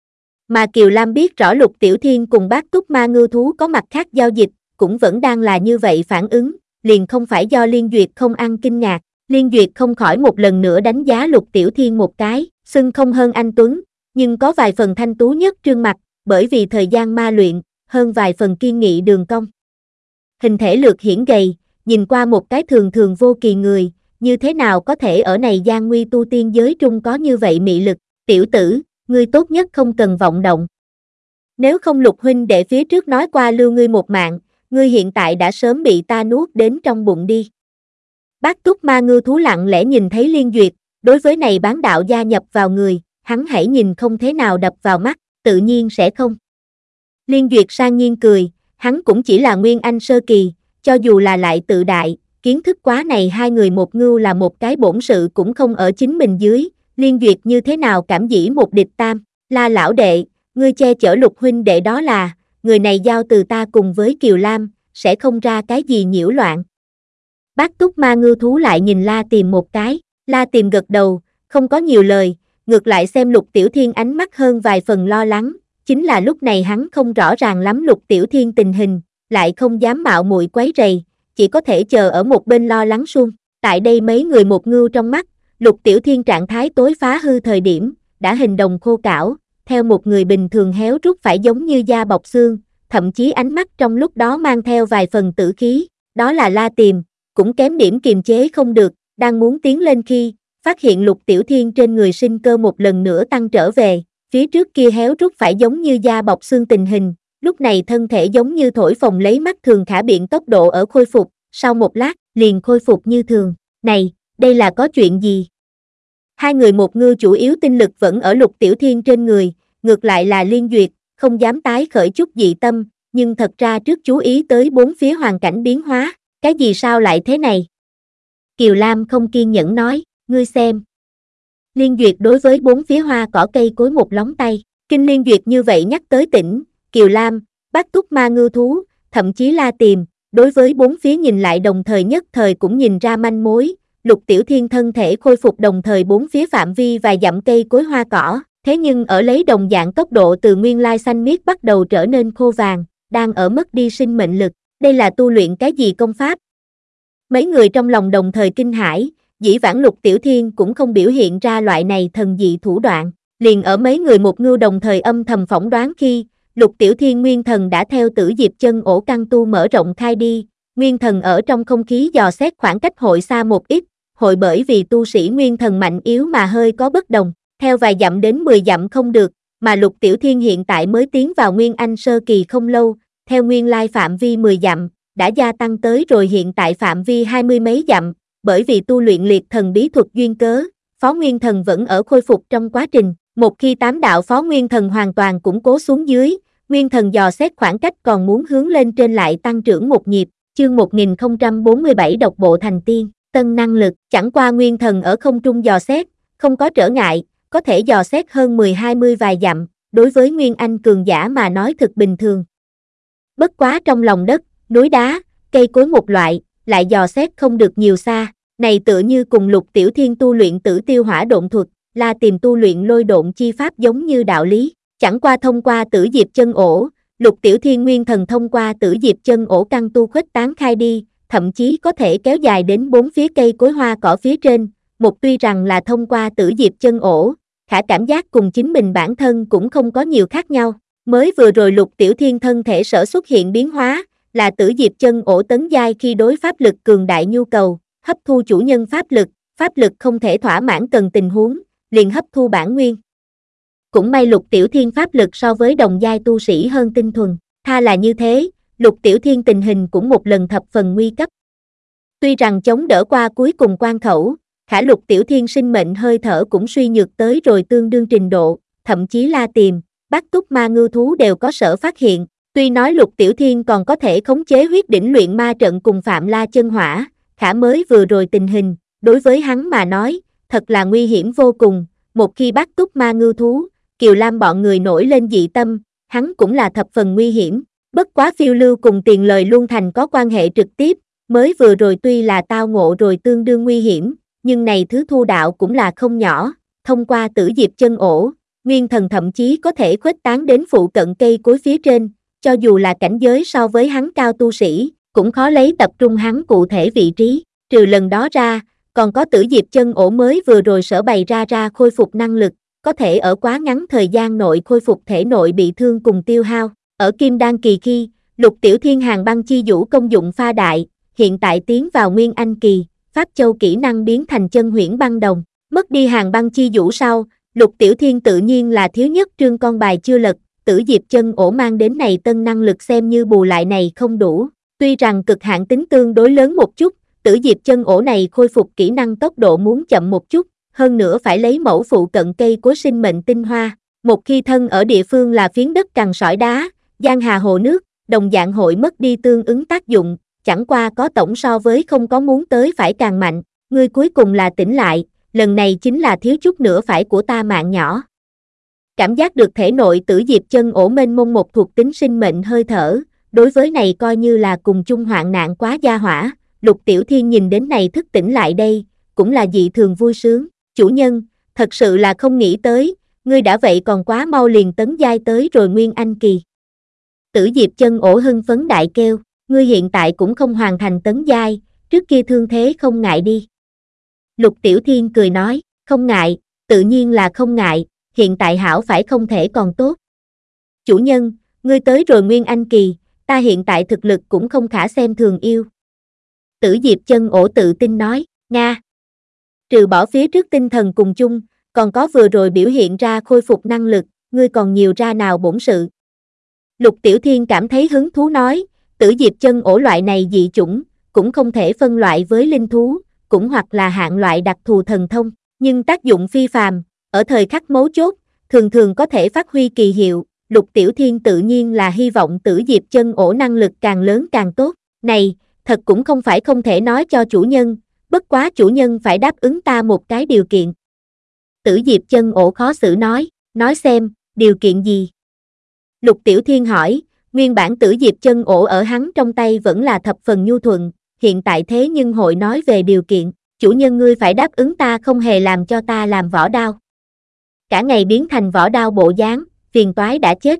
Mà Kiều Lam biết rõ Lục Tiểu Thiên cùng Bác Túc Ma Ngưu Thú có mặt khác giao dịch, cũng vẫn đang là như vậy phản ứng, liền không phải do Liên Duyệt không ăn kinh ngạc, Liên Duyệt không khỏi một lần nữa đánh giá Lục Tiểu Thiên một cái, xưng không hơn anh Tuấn, nhưng có vài phần thanh tú nhất trương mặt, bởi vì thời gian ma luyện, hơn vài phần kiên nghị đường cong. Hình thể lược hiển gầy, nhìn qua một cái thường thường vô kỳ người, như thế nào có thể ở này gian nguy tu tiên giới trung có như vậy mị lực, tiểu tử, ngươi tốt nhất không cần vọng động. Nếu không Lục huynh để phía trước nói qua lưu ngươi một mạng, ngươi hiện tại đã sớm bị ta nuốt đến trong bụng đi. Bác Túc Ma Ngưu Thú lặng lẽ nhìn thấy Liên Duyệt, đối với này bán đạo gia nhập vào người, hắn hãy nhìn không thế nào đập vào mắt, tự nhiên sẽ không. Liên Duyệt sang nhiên cười, hắn cũng chỉ là nguyên anh sơ kỳ, cho dù là lại tự đại, kiến thức quá này hai người một ngưu là một cái bổn sự cũng không ở chính mình dưới, Liên Duyệt như thế nào cảm dĩ một địch tam, La lão đệ, ngươi che chở Lục huynh đệ đó là, người này giao từ ta cùng với Kiều Lam, sẽ không ra cái gì nhiễu loạn. Bác Túc Ma Ngưu Thú lại nhìn La Tìm một cái, La Tìm gật đầu, không có nhiều lời, ngược lại xem Lục Tiểu Thiên ánh mắt hơn vài phần lo lắng, chính là lúc này hắn không rõ ràng lắm Lục Tiểu Thiên tình hình, lại không dám mạo muội quấy rầy, chỉ có thể chờ ở một bên lo lắng suông. Tại đây mấy người một ngưu trong mắt, Lục Tiểu Thiên trạng thái tối phá hư thời điểm, đã hình đồng khô cảo, theo một người bình thường héo rút phải giống như da bọc xương, thậm chí ánh mắt trong lúc đó mang theo vài phần tử khí, đó là La Tìm, cũng kém điểm kiềm chế không được, đang muốn tiến lên khi, phát hiện Lục Tiểu Thiên trên người sinh cơ một lần nữa tăng trở về, phía trước kia héo rút phải giống như da bọc xương tình hình, lúc này thân thể giống như thổi phồng lấy mắt thường khả biện tốc độ ở khôi phục, sau một lát, liền khôi phục như thường, này, đây là có chuyện gì? Hai người một ngư chủ yếu tinh lực vẫn ở Lục Tiểu Thiên trên người, ngược lại là Liên Duyệt, không dám tái khởi chút dị tâm, nhưng thật ra trước chú ý tới bốn phía hoàn cảnh biến hóa, cái gì sao lại thế này? Kiều Lam không kiên nhẫn nói, ngươi xem. Liên Duyệt đối với bốn phía hoa cỏ cây cối một lóng tay, kinh Liên Duyệt như vậy nhắc tới tỉnh, Kiều Lam, Bác Túc Ma Ngưu Thú, thậm chí La Tìm, đối với bốn phía nhìn lại đồng thời nhất thời cũng nhìn ra manh mối, Lục Tiểu Thiên thân thể khôi phục đồng thời bốn phía phạm vi vài dặm cây cối hoa cỏ, thế nhưng ở lấy đồng dạng tốc độ từ nguyên lai xanh miết bắt đầu trở nên khô vàng, đang ở mất đi sinh mệnh lực, đây là tu luyện cái gì công pháp? Mấy người trong lòng đồng thời kinh hãi, dĩ vãng Lục Tiểu Thiên cũng không biểu hiện ra loại này thần dị thủ đoạn, liền ở mấy người một ngưu đồng thời âm thầm phỏng đoán khi, Lục Tiểu Thiên nguyên thần đã theo Tử Diệp chân ổ căn tu mở rộng khai đi, nguyên thần ở trong không khí dò xét khoảng cách hội xa một ít, hội bởi vì tu sĩ nguyên thần mạnh yếu mà hơi có bất đồng, theo vài dặm đến 10 dặm không được, mà Lục Tiểu Thiên hiện tại mới tiến vào nguyên anh sơ kỳ không lâu, theo nguyên lai phạm vi 10 dặm, đã gia tăng tới rồi hiện tại phạm vi 20 mấy dặm, bởi vì tu luyện liệt thần bí thuật duyên cớ, Phó Nguyên Thần vẫn ở khôi phục trong quá trình, một khi tám đạo Phó Nguyên Thần hoàn toàn củng cố xuống dưới, Nguyên Thần dò xét khoảng cách còn muốn hướng lên trên lại tăng trưởng một nhịp, Chương 1047 độc bộ thành tiên, tân năng lực, chẳng qua nguyên thần ở không trung dò xét, không có trở ngại, có thể dò xét hơn 10-20 vài dặm, đối với Nguyên Anh cường giả mà nói thực bình thường. Bất quá trong lòng đất, núi đá, cây cối một loại, lại dò xét không được nhiều xa, này tựa như cùng Lục Tiểu Thiên tu luyện Tử Tiêu Hỏa Độn thuật, La Tìm tu luyện Lôi Độn chi pháp giống như đạo lý, chẳng qua thông qua Tử Diệp Chân Ổ, Lục Tiểu Thiên nguyên thần thông qua Tử Diệp Chân Ổ căn tu khuếch tán khai đi, thậm chí có thể kéo dài đến bốn phía cây cối hoa cỏ phía trên, một tuy rằng là thông qua Tử Diệp Chân Ổ, khả cảm giác cùng chính mình bản thân cũng không có nhiều khác nhau. Mới vừa rồi Lục Tiểu Thiên thân thể sở xuất hiện biến hóa, là Tử Diệp Chân Ổ tấn giai khi đối pháp lực cường đại nhu cầu, hấp thu chủ nhân pháp lực không thể thỏa mãn cần tình huống, liền hấp thu bản nguyên. Cũng may Lục Tiểu Thiên pháp lực so với đồng giai tu sĩ hơn tinh thuần, tha là như thế, Lục Tiểu Thiên tình hình cũng một lần thập phần nguy cấp. Tuy rằng chống đỡ qua cuối cùng quan khẩu, khả Lục Tiểu Thiên sinh mệnh hơi thở cũng suy nhược tới rồi tương đương trình độ, thậm chí La Tìm, Bát Túc Ma Ngưu Thú đều có sở phát hiện. Tuy nói Lục Tiểu Thiên còn có thể khống chế huyết đỉnh luyện ma trận cùng Phạm La chân hỏa, khả mới vừa rồi tình hình, đối với hắn mà nói, thật là nguy hiểm vô cùng, một khi Bát Túc Ma Ngưu Thú, Kiều Lam bọn người nổi lên dị tâm, hắn cũng là thập phần nguy hiểm, bất quá phiêu lưu cùng tiền lời luôn thành có quan hệ trực tiếp, mới vừa rồi tuy là tao ngộ rồi tương đương nguy hiểm, nhưng này thứ thu đạo cũng là không nhỏ, thông qua Tử Diệp Chân Ổ, nguyên thần thậm chí có thể khuếch tán đến phụ cận cây cối phía trên, cho dù là cảnh giới so với hắn cao tu sĩ, cũng khó lấy tập trung hắn cụ thể vị trí, trừ lần đó ra, còn có Tử Diệp Chân Ổ mới vừa rồi sở bày ra khôi phục năng lực, có thể ở quá ngắn thời gian nội khôi phục thể nội bị thương cùng tiêu hao. Ở Kim Đan kỳ khi, Lục Tiểu Thiên Hàn Băng Chi Vũ công dụng pha đại, hiện tại tiến vào Nguyên Anh kỳ, Pháp Châu kỹ năng biến thành chân huyễn băng đồng, mất đi Hàn Băng Chi Vũ sau, Lục Tiểu Thiên tự nhiên là thiếu nhất trương con bài chưa lật, Tử Diệp Chân Ổ mang đến này tân năng lực xem như bù lại này không đủ, tuy rằng cực hạn tính tương đối lớn một chút, Tử Diệp Chân Ổ này khôi phục kỹ năng tốc độ muốn chậm một chút, hơn nữa phải lấy mẫu phụ cận cây của sinh mệnh tinh hoa, một khi thân ở địa phương là phiến đất cằn sỏi đá, giang hà hồ nước, đồng dạng hội mất đi tương ứng tác dụng, chẳng qua có tổng so với không có muốn tới phải càng mạnh, ngươi cuối cùng là tỉnh lại, lần này chính là thiếu chút nữa phải của ta mạng nhỏ. Cảm giác được thể nội Tử Diệp Chân Ổ mênh mông một thuộc tính sinh mệnh hơi thở, đối với này coi như là cùng chung hoạn nạn quá gia hỏa, Lục Tiểu Thiên nhìn đến này thức tỉnh lại đây, cũng là dị thường vui sướng, chủ nhân, thật sự là không nghĩ tới, ngươi đã vậy còn quá mau liền tấn giai tới rồi Nguyên Anh kỳ. Tử Diệp Chân Ổ hưng phấn đại kêu, ngươi hiện tại cũng không hoàn thành tấn giai, trước kia thương thế không ngại đi. Lục Tiểu Thiên cười nói, không ngại, tự nhiên là không ngại, hiện tại hảo phải không thể còn tốt. Chủ nhân, ngươi tới rồi Nguyên Anh kỳ, ta hiện tại thực lực cũng không khả xem thường yêu. Tử Diệp Chân Ổ tự tin nói, Nga. Trừ bỏ phía trước tinh thần cùng chung, còn có vừa rồi biểu hiện ra khôi phục năng lực, ngươi còn nhiều ra nào bổn sự. Lục Tiểu Thiên cảm thấy hứng thú nói, Tử Diệp Chân Ổ loại này dị chủng, cũng không thể phân loại với linh thú, cũng hoặc là hạng loại đặc thù thần thông, nhưng tác dụng phi phàm, ở thời khắc mấu chốt, thường thường có thể phát huy kỳ hiệu, Lục Tiểu Thiên tự nhiên là hy vọng Tử Diệp Chân Ổ năng lực càng lớn càng tốt, này, thật cũng không phải không thể nói cho chủ nhân, bất quá chủ nhân phải đáp ứng ta một cái điều kiện. Tử Diệp Chân Ổ khó xử nói xem, điều kiện gì? Lục Tiểu Thiên hỏi, nguyên bản Tử Diệp Chân Ổ ở hắn trong tay vẫn là thập phần nhu thuận, hiện tại thế nhưng hội nói về điều kiện, chủ nhân ngươi phải đáp ứng ta không hề làm cho ta làm vỏ đao. Cả ngày biến thành vỏ đao bộ dáng, phiền toái đã chết.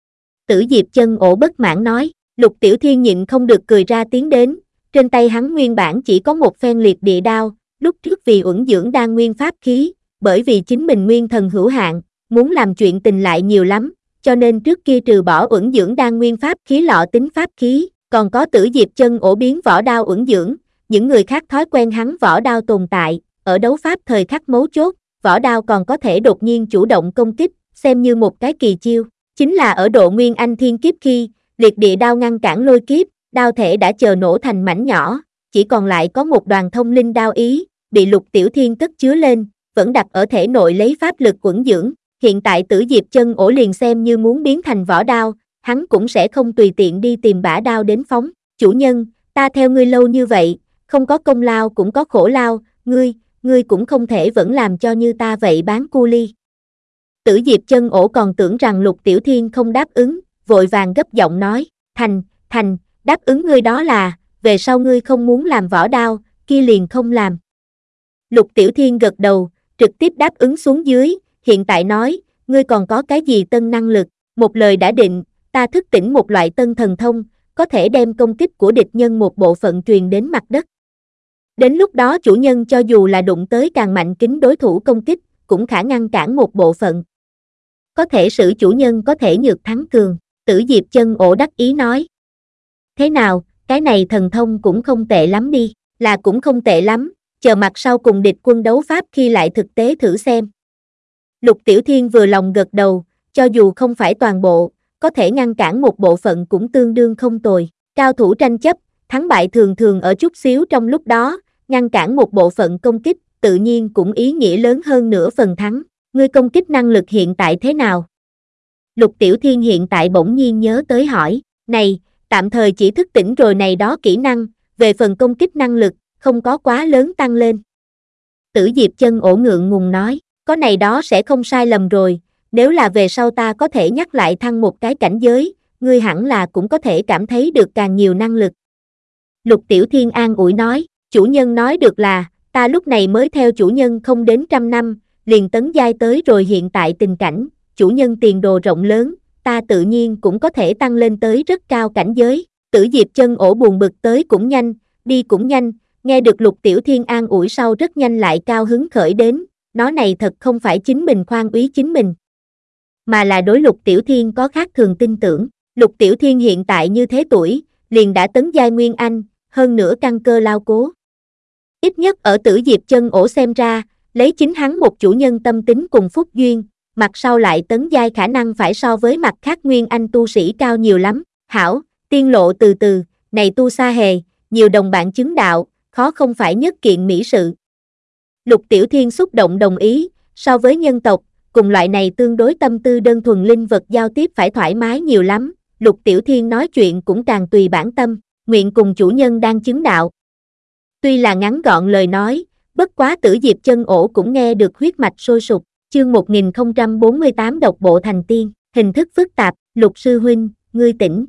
Tử Diệp Chân Ổ bất mãn nói, Lục Tiểu Thiên nhịn không được cười ra tiếng đến, trên tay hắn nguyên bản chỉ có một phen liệt địa đao, lúc trước vì uẩn dưỡng đan nguyên pháp khí, bởi vì chính mình nguyên thần hữu hạn, muốn làm chuyện tình lại nhiều lắm, cho nên trước kia trừ bỏ uẩn dưỡng đan nguyên pháp khí lọ tính pháp khí, còn có Tử Diệp Chân Ổ biến vỏ đao uẩn dưỡng, những người khác thói quen hắn vỏ đao tồn tại, ở đấu pháp thời khắc mấu chốt, vỏ đao còn có thể đột nhiên chủ động công kích, xem như một cái kỳ chiêu, chính là ở độ Nguyên Anh thiên kiếp khi, liệt địa đao ngăn cản lôi kiếp, đao thể đã chờ nổ thành mảnh nhỏ, chỉ còn lại có một đoàn thông linh đao ý, bị Lục Tiểu Thiên cất chứa lên, vẫn đặt ở thể nội lấy pháp lực uẩn dưỡng, hiện tại Tử Diệp Chân Ổ liền xem như muốn biến thành vỏ đao, hắn cũng sẽ không tùy tiện đi tìm bả đao đến phóng, chủ nhân, Ta theo ngươi lâu như vậy, không có công lao cũng có khổ lao, ngươi cũng không thể vẫn làm cho như ta vậy bán cu ly. Tử Diệp Chân Ổ còn tưởng rằng Lục Tiểu Thiên không đáp ứng, vội vàng gấp giọng nói, thành, đáp ứng ngươi đó là, về sau ngươi không muốn làm võ đao, kia liền không làm. Lục Tiểu Thiên gật đầu, trực tiếp đáp ứng xuống dưới, hiện tại nói, ngươi còn có cái gì tân năng lực, một lời đã định, ta thức tỉnh một loại tân thần thông, có thể đem công kích của địch nhân một bộ phận truyền đến mặt đất. Đến lúc đó chủ nhân cho dù là đụng tới càng mạnh kính đối thủ công kích, cũng khả ngăn cản một bộ phận. Có thể sử chủ nhân có thể nhược thắng cường, Tử Diệp Chân Ổ đắc ý nói. Thế nào, cái này thần thông cũng không tệ lắm đi, là cũng không tệ lắm, chờ mặt sau cùng địch quân đấu pháp khi lại thực tế thử xem. Lục Tiểu Thiên vừa lòng gật đầu, cho dù không phải toàn bộ, có thể ngăn cản một bộ phận cũng tương đương không tồi. Cao thủ tranh chấp, thắng bại thường thường ở chút xíu trong lúc đó, ngăn cản một bộ phận công kích, tự nhiên cũng ý nghĩa lớn hơn nửa phần thắng. Ngươi công kích năng lực hiện tại thế nào? Lục Tiểu Thiên hiện tại bỗng nhiên nhớ tới hỏi, này, tạm thời chỉ thức tỉnh rồi này đó kỹ năng, về phần công kích năng lực, không có quá lớn tăng lên. Tử Diệp Chân Ổ ngượng ngùng nói, có này đó sẽ không sai lầm rồi, nếu là về sau ta có thể nhắc lại thăng một cái cảnh giới, ngươi hẳn là cũng có thể cảm thấy được càng nhiều năng lực. Lục Tiểu Thiên an ủi nói, chủ nhân nói được là, ta lúc này mới theo chủ nhân không đến 100 năm, liền tấn giai tới rồi hiện tại tình cảnh, chủ nhân tiền đồ rộng lớn, ta tự nhiên cũng có thể tăng lên tới rất cao cảnh giới. Tử Diệp Chân Ổ buồn bực tới cũng nhanh, đi cũng nhanh, nghe được Lục Tiểu Thiên an ủi sau rất nhanh lại cao hứng khởi đến, nó này thật không phải chính mình khoan úy chính mình, mà là đối Lục Tiểu Thiên có khác thường tin tưởng. Lục Tiểu Thiên hiện tại như thế tuổi, liền đã tấn giai Nguyên Anh, hơn nữa căn cơ lao cố. Ít nhất ở Tử Diệp Chân Ổ xem ra, lấy chính hắn một chủ nhân tâm tính cùng phúc duyên, mặt sau lại tấn giai khả năng phải so với mặt khác Nguyên Anh tu sĩ cao nhiều lắm. Hảo, tiên lộ từ từ, này tu xa hề, nhiều đồng bạn chứng đạo, khó không phải nhất kiện mỹ sự. Lục Tiểu Thiên xúc động đồng ý, so với nhân tộc, cùng loại này tương đối tâm tư đơn thuần linh vật giao tiếp phải thoải mái nhiều lắm. Lục Tiểu Thiên nói chuyện cũng càng tùy bản tâm, nguyện cùng chủ nhân đang chứng đạo. Tuy là ngắn gọn lời nói, bất quá Tử Diệp Chân Ổ cũng nghe được huyết mạch sôi sục. Chương 1048 độc bộ thành tiên, hình thức phức tạp, Lục sư huynh, ngươi tỉnh.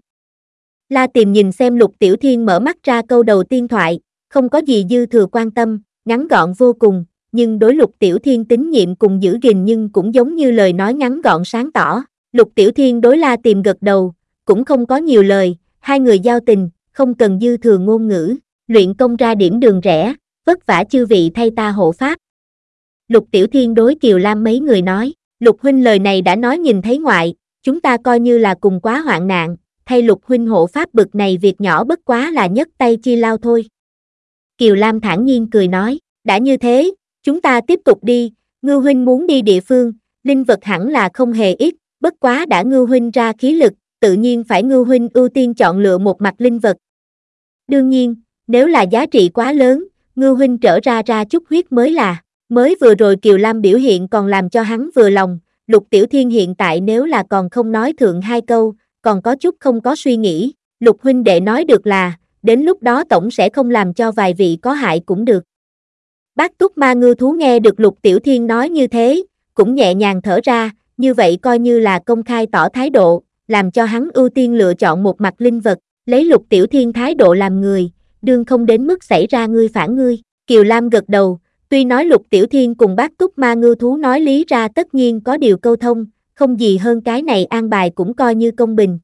La Tìm nhìn xem Lục Tiểu Thiên mở mắt ra câu đầu tiên thoại, không có gì dư thừa quan tâm, ngắn gọn vô cùng, nhưng đối Lục Tiểu Thiên tín nhiệm cùng giữ gìn nhưng cũng giống như lời nói ngắn gọn sáng tỏ. Lục Tiểu Thiên đối La Tìm gật đầu, cũng không có nhiều lời, hai người giao tình, không cần dư thừa ngôn ngữ, luyện công ra điểm đường rẽ, vất vả chư vị thay ta hộ pháp. Lục Tiểu Thiên đối Kiều Lam mấy người nói, Lục huynh lời này đã nói nhìn thấy ngoại, chúng ta coi như là cùng quá hoạn nạn, thay Lục huynh hộ pháp bực này việc nhỏ bất quá là nhấc tay chi lao thôi. Kiều Lam thản nhiên cười nói, đã như thế, chúng ta tiếp tục đi, Ngưu huynh muốn đi địa phương, linh vật hẳn là không hề ít, bất quá đã Ngưu huynh ra khí lực, tự nhiên phải Ngưu huynh ưu tiên chọn lựa một mặt linh vật. Đương nhiên, nếu là giá trị quá lớn, Ngưu huynh trở ra chút huyết mới là. Mới vừa rồi Kiều Lam biểu hiện còn làm cho hắn vừa lòng, Lục Tiểu Thiên hiện tại nếu là còn không nói thượng hai câu, còn có chút không có suy nghĩ, Lục huynh đệ nói được là, đến lúc đó tổng sẽ không làm cho vài vị có hại cũng được. Bác Túc Ma Ngư Thú nghe được Lục Tiểu Thiên nói như thế, cũng nhẹ nhàng thở ra, như vậy coi như là công khai tỏ thái độ, làm cho hắn ưu tiên lựa chọn một mặt linh vật, lấy Lục Tiểu Thiên thái độ làm người, đương không đến mức xảy ra ngươi phản ngươi. Kiều Lam gật đầu. Tuy nói Lục Tiểu Thiên cùng Bác Túc Ma Ngư Thú nói lý ra tất nhiên có điều câu thông, không gì hơn cái này an bài cũng coi như công bình.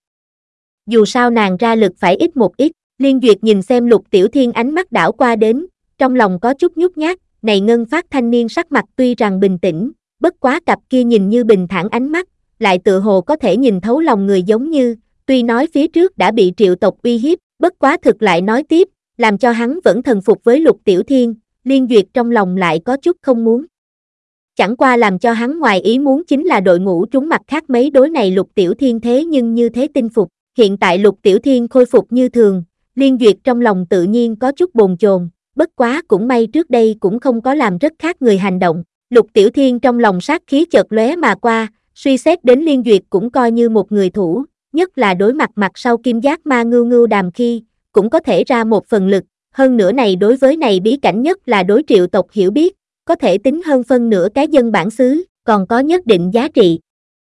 Dù sao nàng ra lực phải ít một ít, Liên Duyệt nhìn xem Lục Tiểu Thiên ánh mắt đảo qua đến, trong lòng có chút nhút nhát, này ngân phát thanh niên sắc mặt tuy rằng bình tĩnh, bất quá cặp kia nhìn như bình thản ánh mắt, lại tựa hồ có thể nhìn thấu lòng người giống như, tuy nói phía trước đã bị Triệu tộc uy hiếp, bất quá thực lại nói tiếp, làm cho hắn vẫn thần phục với Lục Tiểu Thiên. Liên Duyệt trong lòng lại có chút không muốn. Chẳng qua làm cho hắn ngoài ý muốn chính là đội ngũ trúng mặt khác mấy đối này Lục Tiểu Thiên thế nhưng như thế tinh phục. Hiện tại Lục Tiểu Thiên khôi phục như thường, Liên Duyệt trong lòng tự nhiên có chút bồn chồn, bất quá cũng may trước đây cũng không có làm rất khác người hành động. Lục Tiểu Thiên trong lòng sát khí chợt lóe mà qua, suy xét đến Liên Duyệt cũng coi như một người thủ, nhất là đối mặt mặt sau Kim Giác Ma Ngưu Ngưu Đàm khi, cũng có thể ra một phần lực, hơn nữa này đối với này bí cảnh nhất là đối Triệu tộc hiểu biết, có thể tính hơn phân nửa cái dân bản xứ, còn có nhất định giá trị.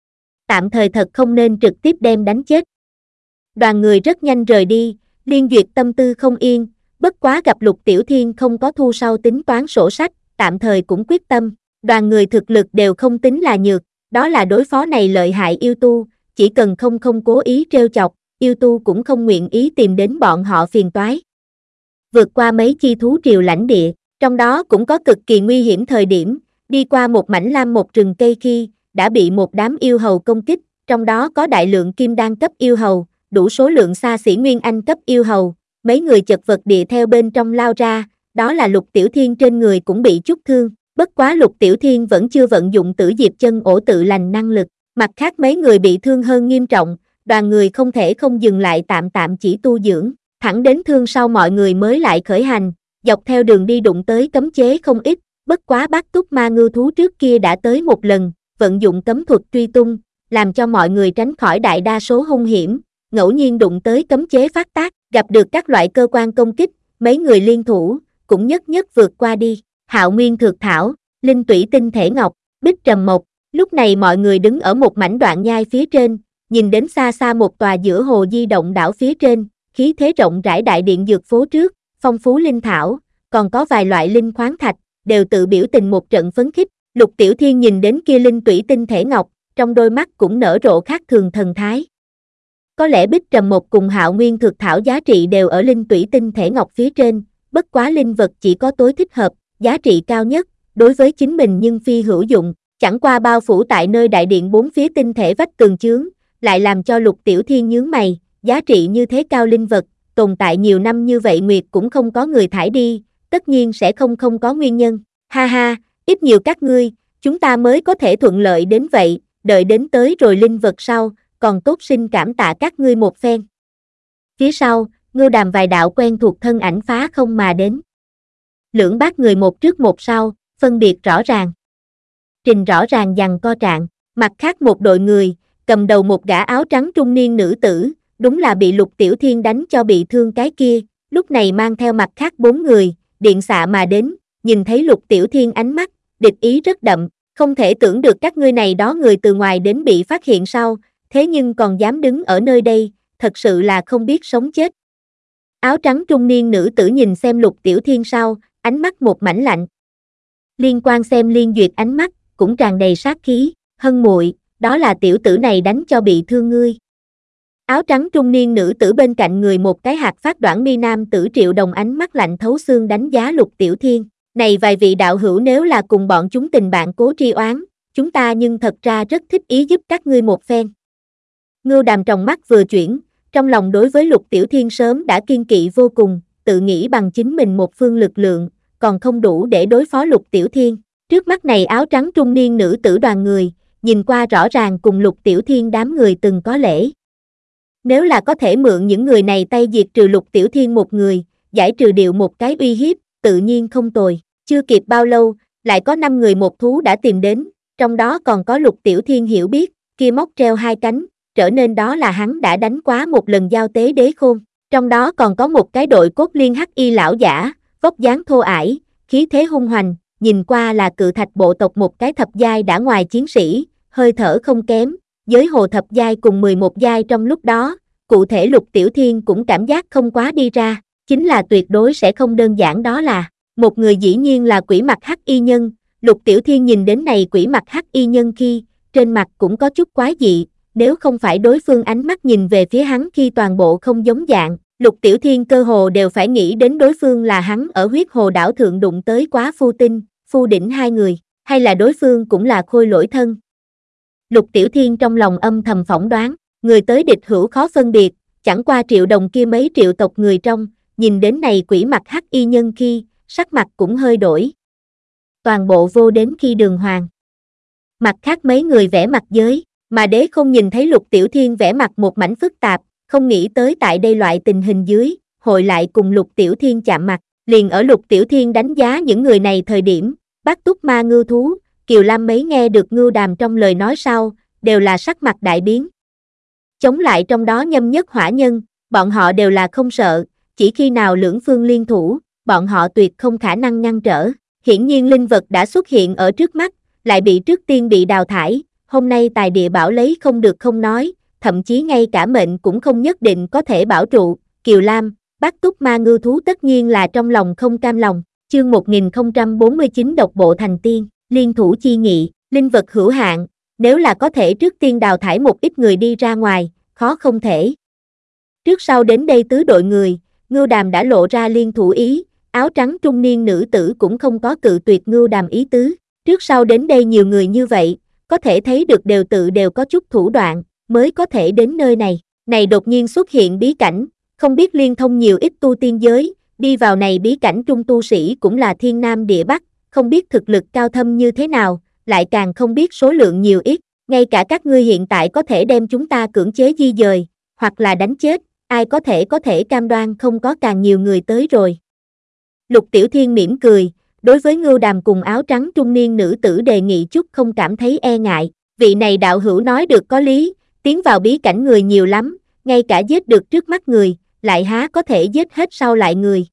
Tạm thời thật không nên trực tiếp đem đánh chết. Đoàn người rất nhanh rời đi, Liên Duyệt tâm tư không yên, bất quá gặp Lục Tiểu Thiên không có thu sau tính toán sổ sách, tạm thời cũng quyết tâm, đoàn người thực lực đều không tính là nhược, đó là đối phó này lợi hại yêu tu, chỉ cần không cố ý trêu chọc, yêu tu cũng không nguyện ý tìm đến bọn họ phiền toái. Vượt qua mấy chi thú triều lãnh địa, trong đó cũng có cực kỳ nguy hiểm thời điểm, đi qua một mảnh lam một rừng cây khi, đã bị một đám yêu hầu công kích, trong đó có đại lượng kim đan cấp yêu hầu, đủ số lượng xa xỉ nguyên anh cấp yêu hầu, mấy người chật vật địa theo bên trong lao ra, đó là Lục Tiểu Thiên trên người cũng bị chút thương, bất quá Lục Tiểu Thiên vẫn chưa vận dụng Tử Diệp chân ổ tự lành năng lực, mặt khác mấy người bị thương hơn nghiêm trọng, đoàn người không thể không dừng lại tạm chỉ tu dưỡng, thẳng đến thương sau mọi người mới lại khởi hành, dọc theo đường đi đụng tới cấm chế không ít, bất quá Bát Túc Ma Ngưu thú trước kia đã tới một lần, vận dụng cấm thuật truy tung, làm cho mọi người tránh khỏi đại đa số hung hiểm, ngẫu nhiên đụng tới cấm chế phát tác, gặp được các loại cơ quan công kích, mấy người liên thủ, cũng nhất vượt qua đi. Hạo Nguyên Thược Thảo, Linh Tủy Tinh Thể Ngọc, Bích Trầm Mộc, lúc này mọi người đứng ở một mảnh đoạn nhai phía trên, nhìn đến xa xa một tòa giữa hồ di động đảo phía trên, khí thế rộng rãi đại điện dược phố trước, phong phú linh thảo, còn có vài loại linh khoáng thạch, đều tự biểu tình một trận phấn khích. Lục Tiểu Thiên nhìn đến kia Linh Tủy Tinh Thể Ngọc, trong đôi mắt cũng nở rộ khác thường thần thái. Có lẽ Bích Trầm Mộc cùng Hạo Nguyên Thược Thảo giá trị đều ở Linh Tủy Tinh Thể Ngọc phía trên, bất quá linh vật chỉ có tối thích hợp, giá trị cao nhất, đối với chính mình nhưng phi hữu dụng, chẳng qua bao phủ tại nơi đại điện bốn phía tinh thể vách tường chướng, lại làm cho Lục Tiểu Thiên nhướng mày, giá trị như thế cao linh vật, tồn tại nhiều năm như vậy nguyệt cũng không có người thải đi, tất nhiên sẽ không có nguyên nhân, ha ha, ít nhiều các ngươi, chúng ta mới có thể thuận lợi đến vậy, đợi đến tới rồi linh vật sau, còn tốt sinh cảm tạ các ngươi một phen. Phía sau, Ngưu Đàm vài đạo quen thuộc thân ảnh phá không mà đến. Lưỡng bát người một trước một sau, phân biệt rõ ràng. Trình rõ ràng giằng co trạng, mặt khác một đội người, cầm đầu một gã áo trắng trung niên nữ tử, đúng là bị Lục Tiểu Thiên đánh cho bị thương cái kia, lúc này mang theo mặt khác 4 người, điện xạ mà đến, nhìn thấy Lục Tiểu Thiên ánh mắt, địch ý rất đậm, không thể tưởng được các ngươi này đó người từ ngoài đến bị phát hiện sau, thế nhưng còn dám đứng ở nơi đây, thật sự là không biết sống chết. Áo trắng trung niên nữ tử nhìn xem Lục Tiểu Thiên sau, ánh mắt một mảnh lạnh. Liên quan xem Liên Duyệt ánh mắt, cũng tràn đầy sát khí, Hân muội, đó là tiểu tử này đánh cho bị thương ngươi. Áo trắng trung niên nữ tử bên cạnh người một cái hạt phát đoản mi nam tử Triệu Đồng ánh mắt lạnh thấu xương đánh giá Lục Tiểu Thiên. Này vài vị đạo hữu nếu là cùng bọn chúng tình bạn cố tri oán, chúng ta nhưng thật ra rất thích ý giúp các ngươi một phen. Ngưu Đàm trong mắt vừa chuyển, trong lòng đối với Lục Tiểu Thiên sớm đã kiên kỵ vô cùng, tự nghĩ bằng chính mình một phương lực lượng, còn không đủ để đối phó Lục Tiểu Thiên. Trước mắt này áo trắng trung niên nữ tử đoàn người, nhìn qua rõ ràng cùng Lục Tiểu Thiên đám người từng có lễ. Nếu là có thể mượn những người này tay diệt trừ Lục Tiểu Thiên một người, giải trừ điệu một cái uy hiếp, tự nhiên không tồi. Chưa kịp bao lâu, lại có 5 người một thú đã tìm đến, trong đó còn có Lục Tiểu Thiên hiểu biết, kia móc treo 2 cánh, trở nên đó là hắn đã đánh quá một lần giao tế đế khôn. Trong đó còn có một cái đội cốt liên hắc y lão giả, vóc dáng thô ải, khí thế hung hoành, nhìn qua là cự thạch bộ tộc một cái thập giai đã ngoài chiến sĩ, hơi thở không kém, giới hồ thập giai cùng 11 giai trong lúc đó, cụ thể Lục Tiểu Thiên cũng cảm giác không quá đi ra, chính là tuyệt đối sẽ không đơn giản đó là, một người dĩ nhiên là quỷ mặt hắc y nhân, Lục Tiểu Thiên nhìn đến này quỷ mặt hắc y nhân khi, trên mặt cũng có chút quái dị, nếu không phải đối phương ánh mắt nhìn về phía hắn khi toàn bộ không giống dạng, Lục Tiểu Thiên cơ hồ đều phải nghĩ đến đối phương là hắn ở huyết hồ đảo thượng đụng tới quá phu tinh, phu đỉnh 2 người, hay là đối phương cũng là khôi lỗi thân. Lục Tiểu Thiên trong lòng âm thầm phỏng đoán, người tới địch hữu khó phân biệt, chẳng qua Triệu Đồng kia mấy triệu tộc người trong, nhìn đến này quỷ mặt hắc y nhân khi, sắc mặt cũng hơi đổi. Toàn bộ vô đến khi đường hoàng. Mặt khác mấy người vẽ mặt giới, mà đế không nhìn thấy Lục Tiểu Thiên vẽ mặt một mảnh phức tạp, không nghĩ tới tại đây loại tình hình dưới, hội lại cùng Lục Tiểu Thiên chạm mặt, liền ở Lục Tiểu Thiên đánh giá những người này thời điểm, Bát Túc Ma Ngưu thú, Kiều Lam mấy nghe được Ngưu Đàm trong lời nói sau, đều là sắc mặt đại biến. Chống lại trong đó nhâm nhất hỏa nhân, bọn họ đều là không sợ, chỉ khi nào lưỡng phương liên thủ, bọn họ tuyệt không khả năng ngăn trở. Hiển nhiên linh vật đã xuất hiện ở trước mắt, lại bị trước tiên bị đào thải, hôm nay tài địa bảo lấy không được không nói, thậm chí ngay cả mệnh cũng không nhất định có thể bảo trụ. Kiều Lam, Bát Túc Ma Ngưu Thú tất nhiên là trong lòng không cam lòng. Chương 1049 độc bộ thành tiên, liên thủ chi nghị, linh vật hữu hạn, nếu là có thể trước tiên đào thải một ít người đi ra ngoài, khó không thể. Trước sau đến đây tứ đội người, Ngưu Đàm đã lộ ra liên thủ ý, áo trắng trung niên nữ tử cũng không có cự tuyệt Ngưu Đàm ý tứ. Trước sau đến đây nhiều người như vậy, có thể thấy được đều có chút thủ đoạn, mới có thể đến nơi này. Này đột nhiên xuất hiện bí cảnh, không biết liên thông nhiều ít tu tiên giới, đi vào này bí cảnh trung tu sĩ cũng là thiên nam địa bắc, không biết thực lực cao thâm như thế nào, lại càng không biết số lượng nhiều ít, ngay cả các ngươi hiện tại có thể đem chúng ta cưỡng chế di dời, hoặc là đánh chết, ai có thể cam đoan không có càng nhiều người tới rồi. Lục Tiểu Thiên mỉm cười, đối với Ngưu Đàm cùng áo trắng trung niên nữ tử đề nghị chút không cảm thấy e ngại, vị này đạo hữu nói được có lý, tiến vào bí cảnh người nhiều lắm, ngay cả giết được trước mắt người, lại há có thể giết hết sau lại người.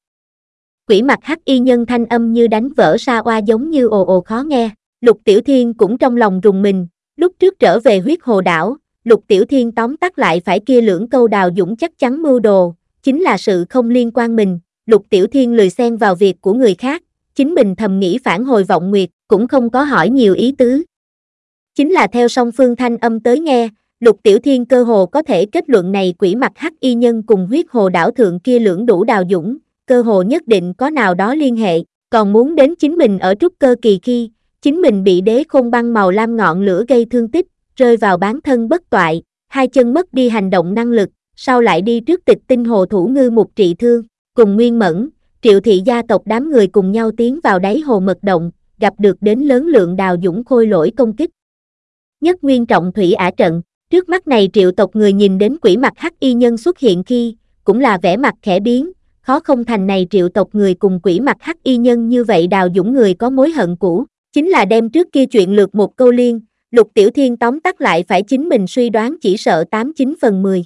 Quỷ mặt hắc y nhân thanh âm như đánh vỡ sa oa giống như ồ ồ khó nghe, Lục Tiểu Thiên cũng trong lòng rùng mình, lúc trước trở về huyết hồ đảo, Lục Tiểu Thiên tóm tắt lại phải kia lưỡng câu Đào Dũng chắc chắn mưu đồ, chính là sự không liên quan mình, Lục Tiểu Thiên lười xen vào việc của người khác, chính mình thầm nghĩ phản hồi vọng nguyệt, cũng không có hỏi nhiều ý tứ. Chính là theo song phương thanh âm tới nghe, Lục Tiểu Thiên cơ hồ có thể kết luận này quỷ mặt hắc y nhân cùng huyết hồ đảo thượng kia lưỡng đủ Đào Dũng, cơ hồ nhất định có nào đó liên hệ, còn muốn đến chính mình ở trúc cơ kỳ khi, chính mình bị đế khôn băng màu lam ngọn lửa gây thương tích, rơi vào bán thân bất toại, hai chân mất đi hành động năng lực, sau lại đi trước Tịch Tinh Hồ thủ ngư mục trị thương, cùng Nguyên Mẫn, Triệu thị gia tộc đám người cùng nhau tiến vào đáy hồ mật động, gặp được đến lớn lượng Đào Dũng khôi lỗi công kích. Nhất Nguyên trọng thủy ả trận, trước mắt này Triệu tộc người nhìn đến quỷ mặt hắc y nhân xuất hiện khi, cũng là vẻ mặt khẽ biến, khó không thành này Triệu tộc người cùng quỷ mặt hắc y nhân như vậy Đào Dũng người có mối hận cũ, chính là đem trước kia chuyện lược một câu liên, Lục Tiểu Thiên tóm tắt lại phải chính mình suy đoán chỉ sợ 89/10.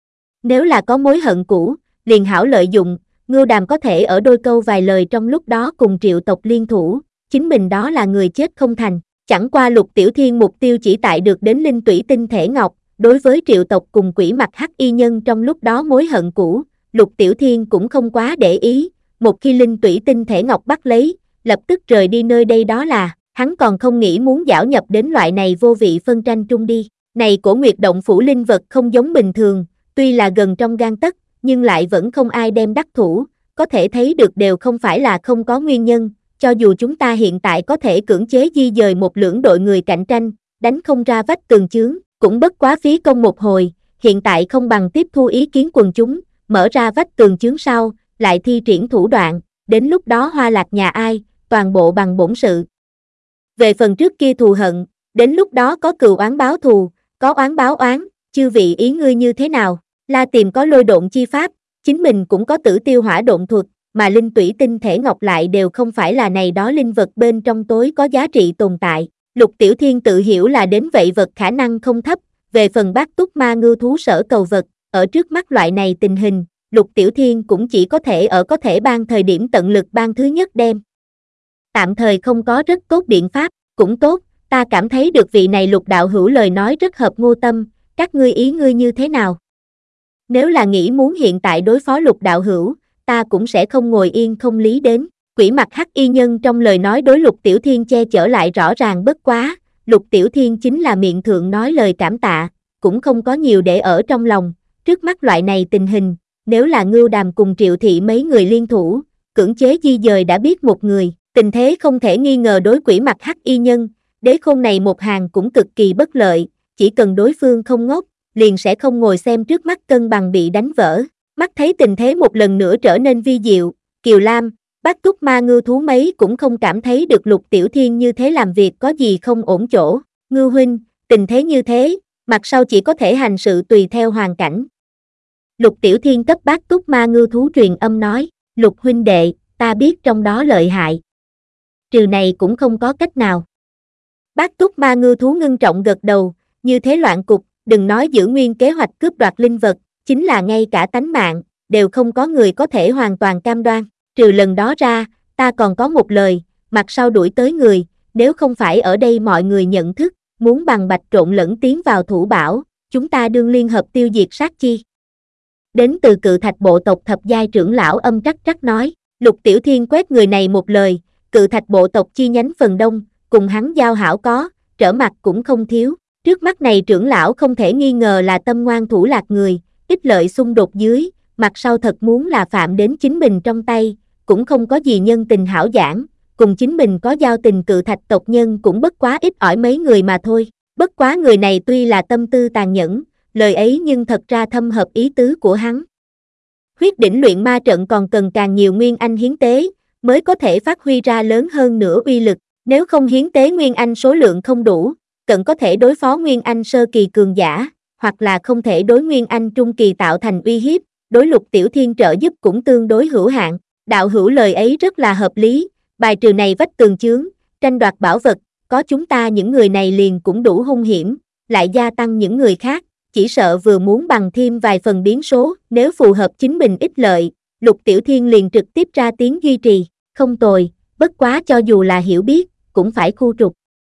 Nếu là có mối hận cũ, liền hảo lợi dụng, Ngưu Đàm có thể ở đôi câu vài lời trong lúc đó cùng Triệu tộc liên thủ, chính mình đó là người chết không thành, chẳng qua Lục Tiểu Thiên mục tiêu chỉ tại được đến linh tủy tinh thể ngọc, đối với Triệu tộc cùng quỷ mặt hắc y nhân trong lúc đó mối hận cũ, Lục Tiểu Thiên cũng không quá để ý, một khi linh tủy tinh thể ngọc bắt lấy, lập tức rời đi nơi đây đó là, hắn còn không nghĩ muốn giảo nhập đến loại này vô vị phân tranh trung đi. Này Cổ Nguyệt động phủ linh vật không giống bình thường, tuy là gần trong gang tấc, nhưng lại vẫn không ai đem đắc thủ, có thể thấy được đều không phải là không có nguyên nhân, cho dù chúng ta hiện tại có thể cưỡng chế di dời một lưỡng đội người cạnh tranh, đánh không ra vách tường chướng, cũng bất quá phí công một hồi, hiện tại không bằng tiếp thu ý kiến quần chúng, mở ra vách tường chướng sau, lại thi triển thủ đoạn, đến lúc đó hoa lạc nhà ai, toàn bộ bằng bổn sự. Về phần trước kia thù hận, đến lúc đó có cừu oán báo thù, có oán báo oán, chư vị ý ngươi như thế nào? La Tìm có lôi độn chi pháp, chính mình cũng có tử tiêu hỏa độn thuật, mà linh tủy tinh thể ngọc lại đều không phải là này đó linh vật bên trong tối có giá trị tồn tại. Lục Tiểu Thiên tự hiểu là đến vậy vật khả năng không thấp, về phần Bát Túc Ma Ngưu Thú sở cầu vật, ở trước mắt loại này tình hình, Lục Tiểu Thiên cũng chỉ có thể ban thời điểm tận lực ban thứ nhất đem. Tạm thời không có rất tốt biện pháp, cũng tốt, ta cảm thấy được vị này Lục đạo hữu lời nói rất hợp Ngô tâm, các ngươi ý ngươi như thế nào? Nếu là nghĩ muốn hiện tại đối phó Lục đạo hữu, ta cũng sẽ không ngồi yên không lý đến. Quỷ mặt hắc y nhân trong lời nói đối Lục Tiểu Thiên che chở lại rõ ràng bất quá, Lục Tiểu Thiên chính là miệng thượng nói lời cảm tạ, cũng không có nhiều để ở trong lòng, trước mắt loại này tình hình, nếu là Ngưu Đàm cùng Triệu thị mấy người liên thủ, cưỡng chế di dời đã biết một người, tình thế không thể nghi ngờ đối quỷ mặt hắc y nhân, đế khôn này một hàng cũng cực kỳ bất lợi, chỉ cần đối phương không ngốc, liền sẽ không ngồi xem trước mắt cân bằng bị đánh vỡ. Mắt thấy tình thế một lần nữa trở nên vi diệu, Kiều Lam, Bát Túc Ma Ngưu Thú mấy cũng không cảm thấy được Lục Tiểu Thiên như thế làm việc có gì không ổn chỗ. Ngưu huynh, tình thế như thế, mặt sau chỉ có thể hành sự tùy theo hoàn cảnh. Lục Tiểu Thiên cấp Bát Túc Ma Ngưu Thú truyền âm nói, Lục huynh đệ, ta biết trong đó lợi hại. Trừ này cũng không có cách nào. Bát Túc Ma Ngưu Thú ngưng trọng gật đầu, như thế loạn cục, đừng nói giữ nguyên kế hoạch cướp đoạt linh vật, chính là ngay cả tánh mạng, đều không có người có thể hoàn toàn cam đoan. Trừ lần đó ra, ta còn có một lời, mặt sau đuổi tới người, nếu không phải ở đây mọi người nhận thức, muốn bằng bạch trộn lẫn tiến vào thủ bảo, chúng ta đương liên hợp tiêu diệt sát chi. Đến từ Cự Thạch bộ tộc thập giai trưởng lão âm trắc trắc nói, Lục Tiểu Thiên quét người này một lời, Cự Thạch bộ tộc chi nhánh phần đông, cùng hắn giao hảo có, trở mặt cũng không thiếu. Trước mắt này trưởng lão không thể nghi ngờ là tâm ngoan thủ lạc người, ích lợi xung đột dưới, mặt sau thật muốn là phạm đến chính mình trong tay, cũng không có gì nhân tình hảo giảng, cùng chính mình có giao tình Cự Thạch tộc nhân cũng bất quá ít ỏi mấy người mà thôi. Bất quá người này tuy là tâm tư tàn nhẫn, lời ấy nhưng thật ra thâm hợp ý tứ của hắn. Huyết đỉnh luyện ma trận còn cần càng nhiều nguyên anh hiến tế, mới có thể phát huy ra lớn hơn nữa uy lực, nếu không hiến tế nguyên anh số lượng không đủ, cần có thể đối phó nguyên anh sơ kỳ cường giả, hoặc là không thể đối nguyên anh trung kỳ tạo thành uy hiếp, đối Lục Tiểu Thiên trợ giúp cũng tương đối hữu hạn. Đạo hữu lời ấy rất là hợp lý, bài trừ này vách tường chướng, tranh đoạt bảo vật, có chúng ta những người này liền cũng đủ hung hiểm, lại gia tăng những người khác, chỉ sợ vừa muốn bằng thêm vài phần biến số, nếu phù hợp chính mình ích lợi, Lục Tiểu Thiên liền trực tiếp ra tiếng duy trì, không tồi, bất quá cho dù là hiểu biết, cũng phải khu trục.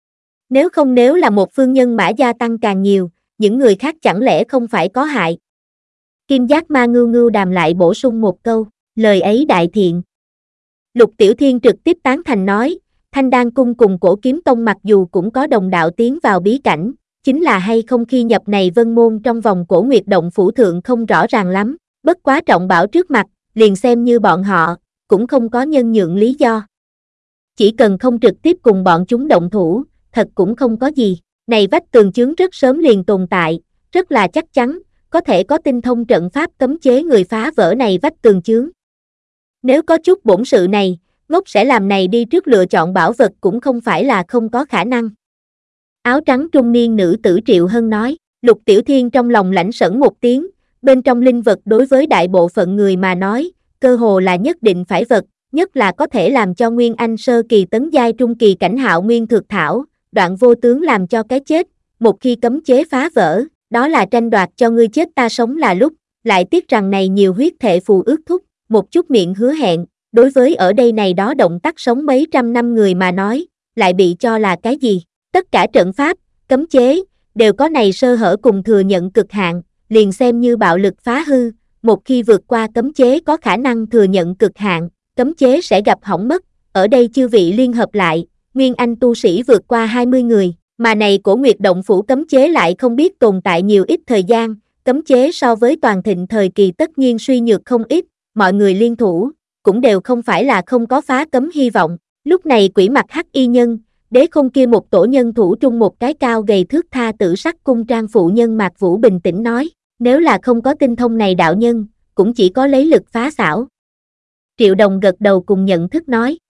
Nếu là một phương nhân mã gia tăng càng nhiều, những người khác chẳng lẽ không phải có hại. Kim Giác Ma ngưu ngưu đàm lại bổ sung một câu, lời ấy đại thiện. Lục Tiểu Thiên trực tiếp tán thành nói, Thanh Đan Cung cùng Cổ Kiếm Tông mặc dù cũng có đồng đạo tiến vào bí cảnh, chính là hay không khi nhập này vân môn trong vòng Cổ Nguyệt Động phủ thượng không rõ ràng lắm, bất quá trọng bảo trước mặt, liền xem như bọn họ, cũng không có nhân nhượng lý do. Chỉ cần không trực tiếp cùng bọn chúng động thủ, thật cũng không có gì, này vách tường chướng rất sớm liền tồn tại, rất là chắc chắn, có thể có tinh thông trận pháp cấm chế người phá vỡ này vách tường chướng. Nếu có chút bổn sự này, ngốc sẽ làm này đi trước lựa chọn bảo vật cũng không phải là không có khả năng. Áo trắng trung niên nữ tử Triệu Hân nói, Lục Tiểu Thiên trong lòng lãnh sẩn một tiếng, bên trong linh vật đối với đại bộ phận người mà nói, cơ hồ là nhất định phải vật, nhất là có thể làm cho Nguyên Anh sơ kỳ tấn giai trung kỳ cảnh Hạo Nguyên Thược Thảo, Đoạn Vô Tướng làm cho cái chết, một khi cấm chế phá vỡ, đó là tranh đoạt cho ngươi chết ta sống là lúc, lại tiếc rằng này nhiều huyết thệ phù ước thúc, một chút miệng hứa hẹn, đối với ở đây này đó động tác sống mấy trăm năm người mà nói, lại bị cho là cái gì? Tất cả trận pháp, cấm chế, đều có này sơ hở cùng thừa nhận cực hạn, liền xem như bạo lực phá hư, một khi vượt qua cấm chế có khả năng thừa nhận cực hạn, cấm chế sẽ gặp hỏng mất, ở đây chư vị liên hợp lại, Nguyên Anh tu sĩ vượt qua 20 người, mà này Cổ Nguyệt Động phủ cấm chế lại không biết tồn tại nhiều ít thời gian, cấm chế so với toàn thịnh thời kỳ tất nhiên suy nhược không ít, mọi người liên thủ, cũng đều không phải là không có phá cấm hy vọng. Lúc này quỷ mặt hắc y nhân, Đế Khôn kia một tổ nhân thủ trung một cái cao gầy thước tha tử sắc cung trang phụ nhân Mạc Vũ bình tĩnh nói, nếu là không có tinh thông này đạo nhân, cũng chỉ có lấy lực phá xảo. Triệu Đồng gật đầu cùng nhận thức nói,